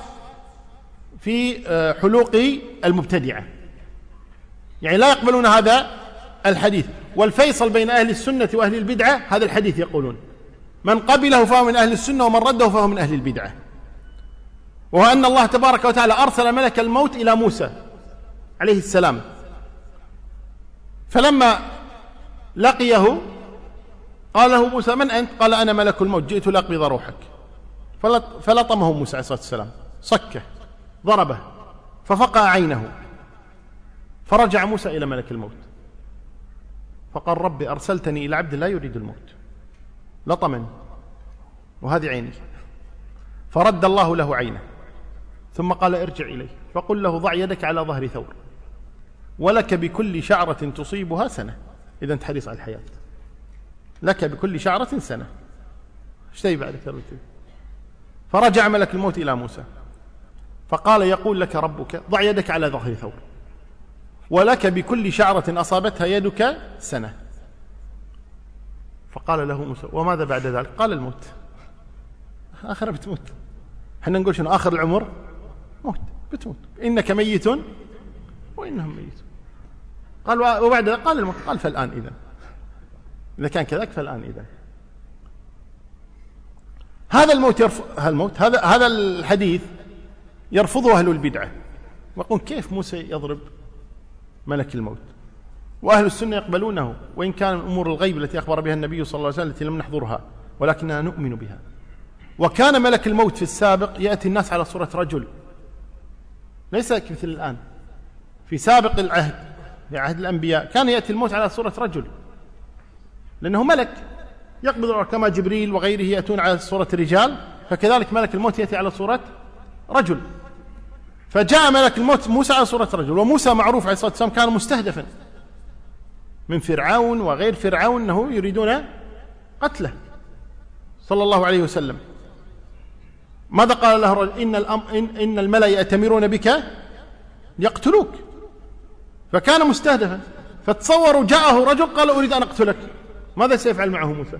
في حلوق المبتدعة، يعني لا يقبلون هذا الحديث. والفيصل بين أهل السنة وأهل البدعة هذا الحديث، يقولون من قبله فهو من أهل السنة ومن رده فهو من أهل البدعة. وهو أن الله تبارك وتعالى أرسل ملك الموت إلى موسى عليه السلام، فلما لقيه قال له موسى: من أنت؟ قال: أنا ملك الموت جئت لأقبض روحك. فلطمه موسى عليه الصلاة والسلام، صكه، ضربه، ففقع عينه، فرجع موسى إلى ملك الموت فقال: ربي أرسلتني إلى عبد لا يريد الموت، لطمني وهذه عيني. فرد الله له عينه، ثم قال: ارجع إليه فقل له: ضع يدك على ظهر ثور، ولك بكل شعرة تصيبها سنة. إذا أنت حريص على الحياة، لك بكل شعرة سنة، ايش تبي بعد أكثر من كذا؟ فرجع ملك الموت إلى موسى فقال: يقول لك ربك: ضع يدك على ظهر ثور، ولك بكل شعرة أصابتها يدك سنة. فقال له موسى: وماذا بعد ذلك؟ قال: الموت، آخر بتموت. احنا نقول شنو آخر العمر؟ موت، بتموت، إنك ميت وإنهم ميتون. قال: وبعد ذلك؟ قال: الموت. قال: فالآن إذا كان كذلك فالآن إذا. هذا الحديث يرفضه أهل البدعة، ويقول: كيف موسى يضرب ملك الموت؟ وأهل السنة يقبلونه، وإن كان أمور الغيب التي أخبر بها النبي صلى الله عليه وسلم التي لم نحضرها ولكننا نؤمن بها. وكان ملك الموت في السابق يأتي الناس على صورة رجل، ليس مثل الآن. في سابق العهد، في عهد الأنبياء، كان يأتي الموت على صورة رجل، لأنه ملك يقبض، كما جبريل وغيره يأتون على صورة رجال، فكذلك ملك الموت يأتي على صورة رجل. فجاء ملك الموت موسى على صورة رجل، وموسى معروف عليه الصلاة والسلام كان مستهدفا من فرعون وغير فرعون، أنه يريدون قتله صلى الله عليه وسلم. ماذا قال له الرجل؟ إن الملأ يأتمرون بك يقتلوك. فكان مستهدفا، فتصوروا جاءه رجل قال: أريد أن أقتلك، ماذا سيفعل معه موسى؟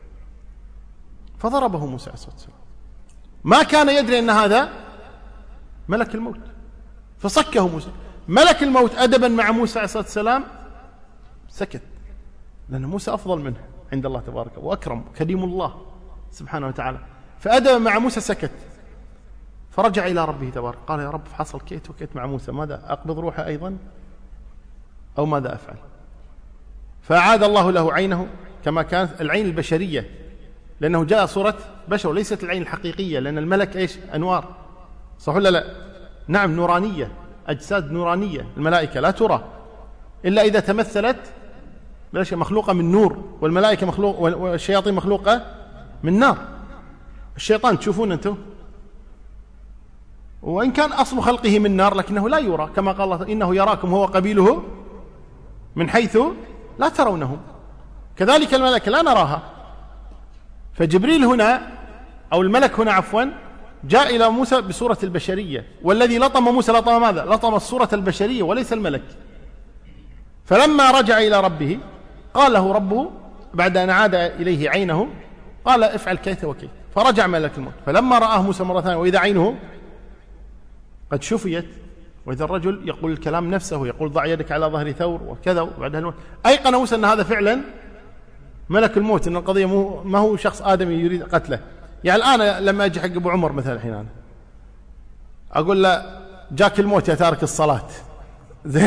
فضربه موسى عليه الصلاة والسلام، ما كان يدري أن هذا ملك الموت، فصكه موسى. ملك الموت أدبا مع موسى عليه الصلاة والسلام سكت، لأن موسى أفضل منه عند الله تبارك وأكرم، كريم الله سبحانه وتعالى، فأدب مع موسى سكت. فرجع إلى ربه تبارك، قال: يا رب، حصل كيت وكيت مع موسى، ماذا أقبض روحه أيضا أو ماذا أفعل؟ فأعاد الله له عينه كما كانت العين البشرية، لأنه جاء صورة بشر وليست العين الحقيقية، لأن الملك إيش؟ أنوار، صح ولا لا؟ نعم، نورانية، أجساد نورانية. الملائكة لا ترى إلا إذا تمثلت مخلوقة من نور، والملائكة مخلوق، والشياطين مخلوقة من نار. الشيطان تشوفون أنتم، وإن كان أصل خلقه من نار لكنه لا يرى، كما قال الله: إنه يراكم هو قبيله من حيث لا ترونهم. كذلك الملائكة لا نراها. فجبريل هنا، أو الملك هنا عفوا، جاء إلى موسى بصورة البشرية، والذي لطم موسى لطم ماذا؟ لطم الصورة البشرية وليس الملك. فلما رجع إلى ربه قال له ربه بعد أن عاد إليه عينه، قال: افعل كيت وكيت. فرجع ملك الموت، فلما رآه موسى مرة ثانية وإذا عينه قد شفيت، وإذا الرجل يقول الكلام نفسه، يقول: ضع يدك على ظهر ثور وكذا، وبعدها الموت، أيقن موسى أن هذا فعلا ملك الموت، أن القضية ما هو شخص آدمي يريد قتله. يعني الآن لما أجي حق أبو عمر مثلا الحين أنا أقول له: جاك الموت يا تارك الصلاة، زين،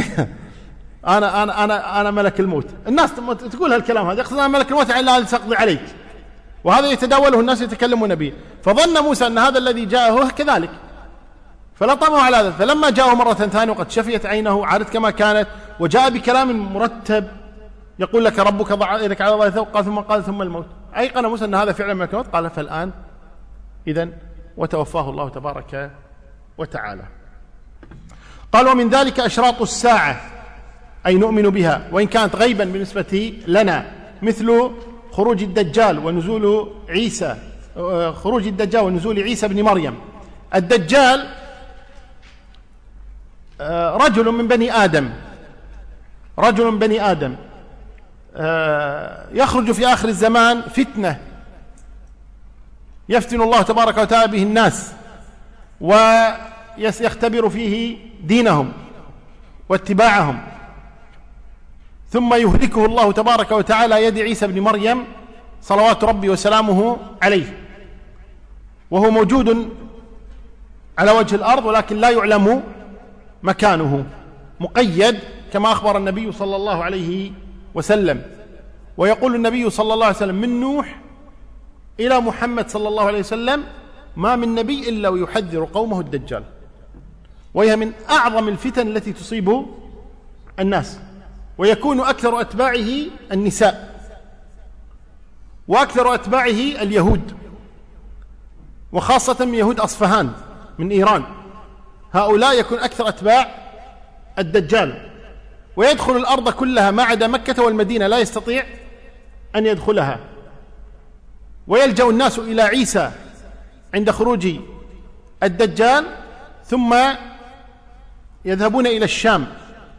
أنا ملك الموت. الناس تقول هالكلام هذا، يقصد أنا ملك الموت يعني لا سأقضي عليك، وهذا يتداوله الناس يتكلمون به. فظن موسى أن هذا الذي جاءه كذلك، فلطمه على هذا. فلما جاءه مرة ثانية وقد شفيت عينه عادت كما كانت، وجاء بكلام مرتب يقول: لك ربك ضع يدك على ظهر ثور، قال ثم الموت. أيقن موسى أن هذا فعلا ملك الموت، قال: فالآن إذن، وتوفاه الله تبارك وتعالى. قال: ومن ذلك أشراط الساعة، أي نؤمن بها وإن كانت غيبا بالنسبة لنا، مثل خروج الدجال ونزول عيسى، خروج الدجال ونزول عيسى بن مريم. الدجال رجل من بني آدم، يخرج في آخر الزمان فتنة يفتن الله تبارك وتعالى به الناس، ويختبر فيه دينهم واتباعهم. ثم يهلكه الله تبارك وتعالى يد عيسى بن مريم صلوات ربي وسلامه عليه، وهو موجود على وجه الأرض ولكن لا يعلم مكانه، مقيد كما أخبر النبي صلى الله عليه وسلم. ويقول النبي صلى الله عليه وسلم: من نوح إلى محمد صلى الله عليه وسلم ما من نبي إلا ويحذر قومه الدجال، وهي من أعظم الفتن التي تصيب الناس، ويكون أكثر أتباعه النساء، وأكثر أتباعه اليهود، وخاصة من يهود أصفهان من إيران، هؤلاء يكون أكثر أتباع الدجال، ويدخل الأرض كلها ما عدا مكة والمدينة، لا يستطيع أن يدخلها، ويلجأ الناس إلى عيسى عند خروج الدجال، ثم يذهبون إلى الشام،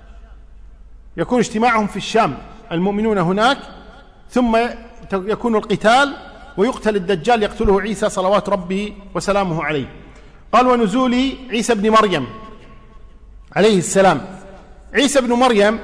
يكون اجتماعهم في الشام المؤمنون هناك، ثم يكون القتال ويقتل الدجال يقتله عيسى صلوات ربه وسلامه عليه. قال: ونزول عيسى بن مريم عليه السلام. عيسى بن مريم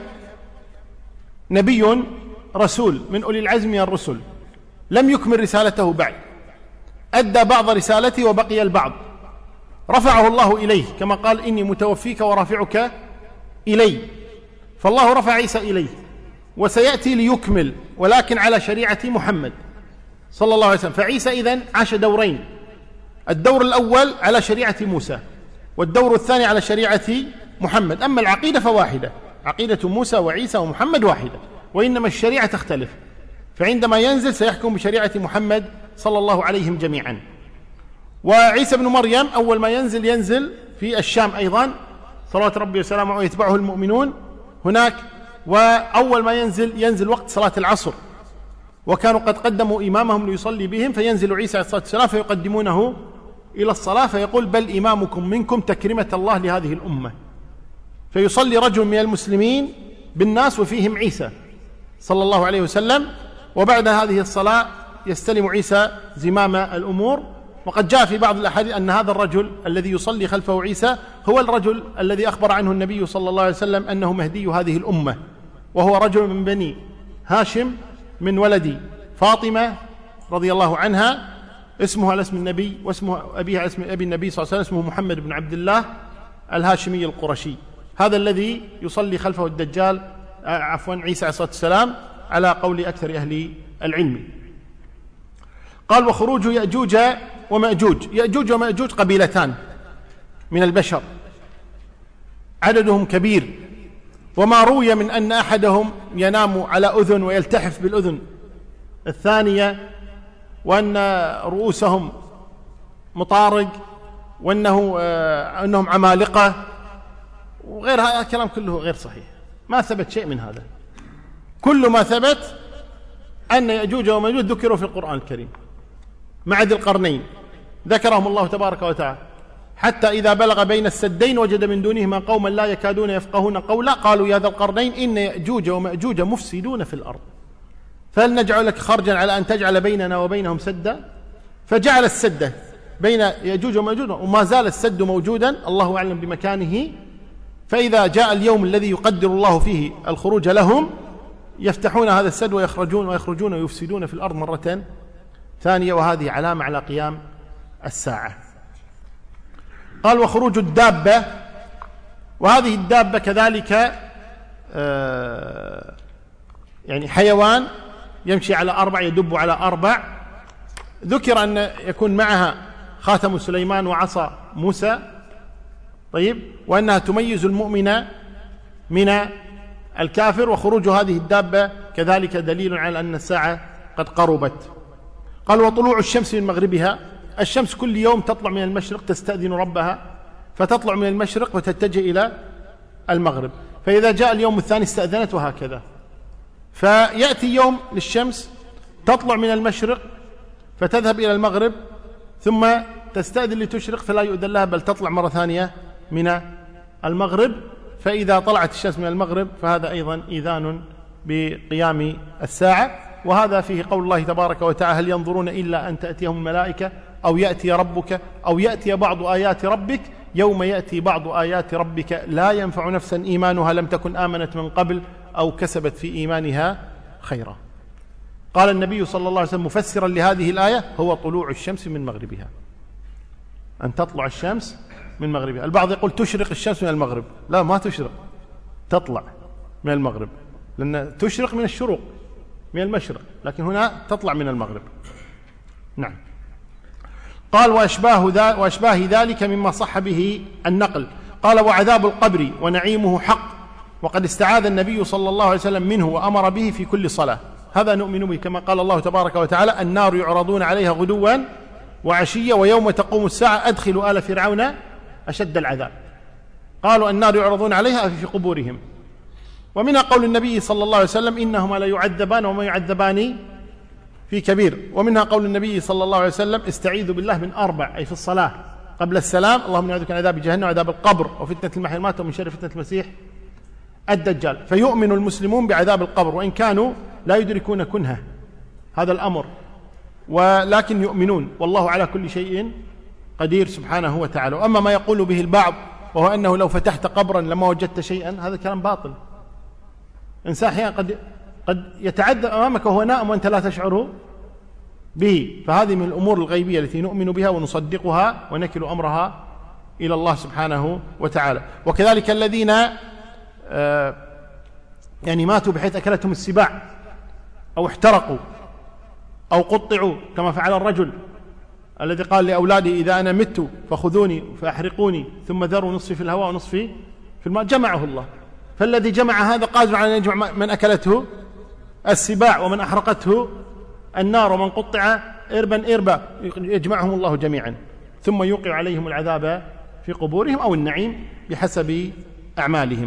نبي رسول من أولي العزم من الرسل، لم يكمل رسالته بعد، أدى بعض رسالته وبقي البعض، رفعه الله إليه كما قال: إني متوفيك ورافعك إلي، فالله رفع عيسى إليه، وسيأتي ليكمل ولكن على شريعة محمد صلى الله عليه وسلم. فعيسى إذن عاش دورين، الدور الأول على شريعة موسى، والدور الثاني على شريعة محمد. أما العقيدة فواحدة، عقيدة موسى وعيسى ومحمد واحدة، وإنما الشريعة تختلف، فعندما ينزل سيحكم بشريعة محمد صلى الله عليهم جميعا. وعيسى بن مريم أول ما ينزل في الشام أيضا صلوات ربي وسلامه، ويتبعه المؤمنون هناك، وأول ما ينزل وقت صلاة العصر، وكانوا قد قدموا إمامهم ليصلي بهم، فينزل عيسى عليه الصلاة والسلام فيقدمونه إلى الصلاة، فيقول: بل إمامكم منكم تكرمة الله لهذه الأمة. فيصلي رجل من المسلمين بالناس وفيهم عيسى صلى الله عليه وسلم، وبعد هذه الصلاة يستلم عيسى زمام الأمور. وقد جاء في بعض الأحاديث أن هذا الرجل الذي يصلي خلفه عيسى هو الرجل الذي أخبر عنه النبي صلى الله عليه وسلم أنه مهدي هذه الأمة، وهو رجل من بني هاشم من ولد فاطمة رضي الله عنها، اسمه على اسم النبي، واسمه أبيه على اسم أبي النبي صلى الله عليه وسلم، اسمه محمد بن عبد الله الهاشمي القرشي. هذا الذي يصلي خلفه الدجال عيسى عليه الصلاة والسلام على قول أكثر أهل العلم. قال: وخروج يأجوج ومأجوج. يأجوج ومأجوج قبيلتان من البشر، عددهم كبير، وما روي من أن أحدهم ينام على أذن ويلتحف بالأذن الثانية، وأن رؤوسهم مطارق، وأنهم عمالقة، وغير هذا الكلام كله غير صحيح، ما ثبت شيء من هذا. كل ما ثبت أن يأجوج ومأجوج ذكروا في القرآن الكريم مع ذي القرنين، ذكرهم الله تبارك وتعالى: حتى إذا بلغ بين السدين وجد من دونهما قوما لا يكادون يفقهون قولا قالوا يا ذا القرنين إن يأجوج ومأجوج مفسدون في الأرض فهل نجعل لك خرجا على أن تجعل بيننا وبينهم سدا؟ فجعل السد بين يأجوج ومأجوج، وما زال السد موجودا، الله أعلم بمكانه. فإذا جاء اليوم الذي يقدر الله فيه الخروج لهم يفتحون هذا السد ويخرجون ويفسدون في الأرض مرة ثانية، وهذه علامة على قيام الساعة. قال: وخروج الدابة. وهذه الدابة كذلك يعني حيوان يمشي على 4، يدب على 4. ذكر أن يكون معها خاتم سليمان وعصا موسى، طيب، وأنها تميز المؤمن من الكافر. وخروج هذه الدابة كذلك دليل على أن الساعة قد قربت. قال: وطلوع الشمس من مغربها. الشمس كل يوم تطلع من المشرق، تستأذن ربها فتطلع من المشرق وتتجه إلى المغرب، فإذا جاء اليوم الثاني استأذنت، وهكذا. فيأتي يوم للشمس تطلع من المشرق فتذهب إلى المغرب، ثم تستأذن لتشرق فلا يؤذن لها، بل تطلع مرة ثانية من المغرب. فإذا طلعت الشمس من المغرب فهذا أيضا إذان بقيام الساعة. وهذا فيه قول الله تبارك وتعالى: هل ينظرون إلا أن تأتيهم الملائكة أو يأتي ربك أو يأتي بعض آيات ربك يوم يأتي بعض آيات ربك لا ينفع نفسا إيمانها لم تكن آمنت من قبل أو كسبت في إيمانها خيرا. قال النبي صلى الله عليه وسلم مفسرا لهذه الآية: هو طلوع الشمس من مغربها، أن تطلع الشمس من مغربها. البعض يقول تشرق الشمس من المغرب، لا، ما تشرق، تطلع من المغرب، لأن تشرق من الشروق من المشرق، لكن هنا تطلع من المغرب. نعم. قال وأشباه ذلك مما صح به النقل. قال وعذاب القبر ونعيمه حق، وقد استعاذ النبي صلى الله عليه وسلم منه وأمر به في كل صلاة. هذا نؤمن به، كما قال الله تبارك وتعالى: النار يعرضون عليها غدوا وعشيا ويوم تقوم الساعة أدخلوا آل فرعون أشد العذاب. قالوا النار يعرضون عليها في قبورهم. ومنها قول النبي صلى الله عليه وسلم: إنهما لا يعذبان وما يعذبان في كبير. ومنها قول النبي صلى الله عليه وسلم: استعيذوا بالله من 4، أي في الصلاة قبل السلام: اللهم نعوذ بك من عذاب جهنم وعذاب القبر وفتنة المحيا والممات ومن شر فتنة المسيح الدجال. فيؤمن المسلمون بعذاب القبر وإن كانوا لا يدركون كنهه هذا الأمر، ولكن يؤمنون، والله على كل شيء قدير سبحانه وتعالى. وأما ما يقول به البعض وهو أنه لو فتحت قبرا لما وجدت شيئا، هذا كلام باطل. إنسان أحيانا قد يتعذب أمامك وهو نائم وأنت لا تشعر به. فهذه من الأمور الغيبية التي نؤمن بها ونصدقها ونكل أمرها إلى الله سبحانه وتعالى. وكذلك الذين يعني ماتوا بحيث أكلتهم السباع أو احترقوا أو قطعوا، كما فعل الرجل الذي قال لأولاده: إذا أنا مت فخذوني فأحرقوني ثم ذروا نصفي في الهواء ونصفي في الماء. جمعه الله. فالذي جمع هذا قادر على أن يجمع من أكلته السباع ومن أحرقته النار ومن قطع إربا، يجمعهم الله جميعا ثم يوقع عليهم العذاب في قبورهم أو النعيم بحسب أعمالهم.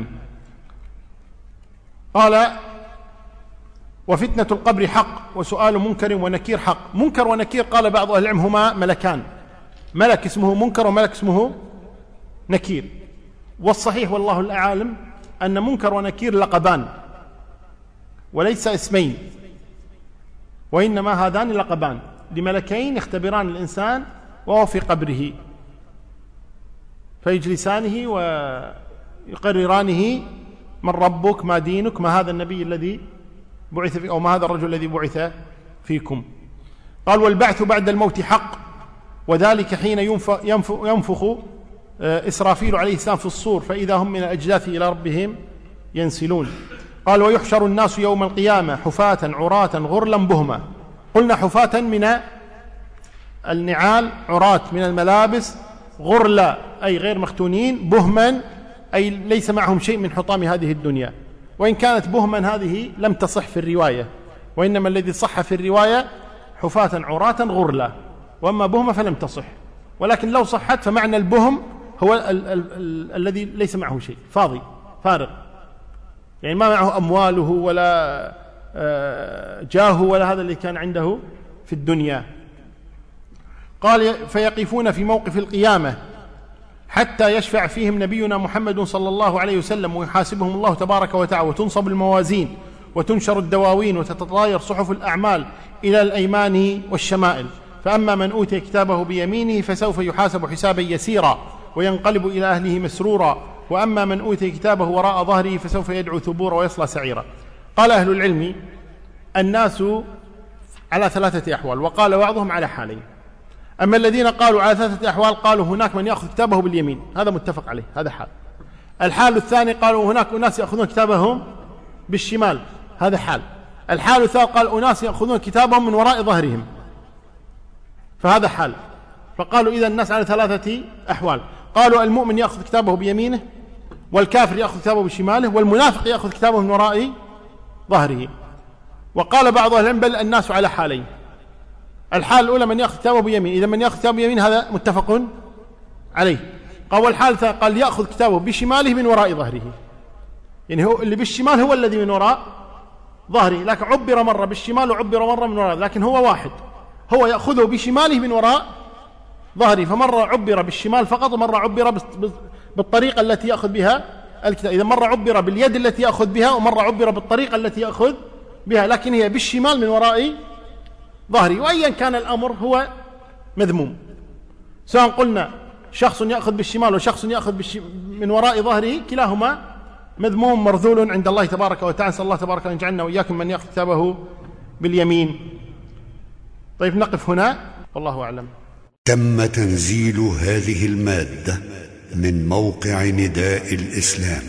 قال: وفتنة القبر حق وسؤال منكر ونكير حق. منكر ونكير قال بعض أهل العلم هما ملكان، ملك اسمه منكر وملك اسمه نكير. والصحيح والله الأعلم أن منكر ونكير لقبان وليس اسمين، وإنما هذان لقبان لملكين يختبران الإنسان وهو في قبره، فيجلسانه ويقررانه: من ربك، ما دينك، ما هذا النبي الذي بعث فيكم، أو ما هذا الرجل الذي بعث فيكم. قال: والبعث بعد الموت حق، وذلك حين ينفخ إسرافيل عليه السلام في الصور فإذا هم من الأجداث إلى ربهم ينسلون. قال: ويحشر الناس يوم القيامة حفاة عراة غرلا بهما. قلنا حفاة من النعال، عراة من الملابس، غرلا أي غير مختونين، بهما أي ليس معهم شيء من حطام هذه الدنيا. وإن كانت بهما هذه لم تصح في الرواية، وإنما الذي صح في الرواية حفاة عراة غرلا، وأما بهما فلم تصح. ولكن لو صحت فمعنى البهم هو الذي ليس معه شيء، فاضي فارغ، يعني ما معه أمواله ولا جاهه ولا هذا اللي كان عنده في الدنيا. قال: فيقفون في موقف القيامة حتى يشفع فيهم نبينا محمد صلى الله عليه وسلم ويحاسبهم الله تبارك وتعالى، وتنصب الموازين وتنشر الدواوين وتتطاير صحف الأعمال إلى الأيمان والشمائل. فأما من أوتي كتابه بيمينه فسوف يحاسب حسابا يسيرا وينقلب إلى أهله مسرورا، وأما من أوتي كتابه وراء ظهره فسوف يدعو ثبورا ويصلى سعيرا. قال أهل العلم: الناس على 3 أحوال، وقال بعضهم على حالين. أما الذين قالوا على 3 أحوال، قالوا هناك من يأخذ كتابه باليمين، هذا متفق عليه، هذا حال. الحال الثاني قالوا هناك أناس يأخذون كتابهم بالشمال، هذا حال. الحال الثالث قال أناس يأخذون كتابهم من وراء ظهرهم، فهذا حال. فقالوا إذا الناس على 3 أحوال. قالوا المؤمن يأخذ كتابه بيمينه، والكافر يأخذ كتابه بشماله، والمنافق يأخذ كتابه من وراء ظهره. وقال بعض أهل العلم: بل الناس على حالين. الحال الأولى من يأخذ كتابه بيمين، إذا من يأخذ كتابه بيمين هذا متفق عليه. قال: والحال الثاني قال يأخذ كتابه بشماله من وراء ظهره، يعني هو اللي بالشمال هو الذي من وراء ظهره، لكن عبر مرة بالشمال وعبر مرة من وراء، لكن هو واحد، هو يأخذه بشماله من وراء ظهره، فمرة عبر بالشمال فقط ومرة عبر بالطريقة التي يأخذ بها الكتاب. إذا مرة عبر باليد التي يأخذ بها ومرة عبر بالطريقة التي يأخذ بها، لكن هي بالشمال من وراء ظهري. وأيا كان الأمر هو مذموم، سواء قلنا شخص يأخذ بالشمال وشخص يأخذ من وراء ظهره، كلاهما مذموم مرذول عند الله تبارك وتعالى. نسأل الله تبارك أن يجعلنا وإياكم من يأخذ كتابه باليمين. طيب نقف هنا، والله أعلم. تم تنزيل هذه المادة من موقع نداء الإسلام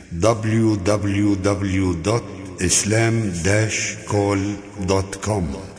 www.islam-call.com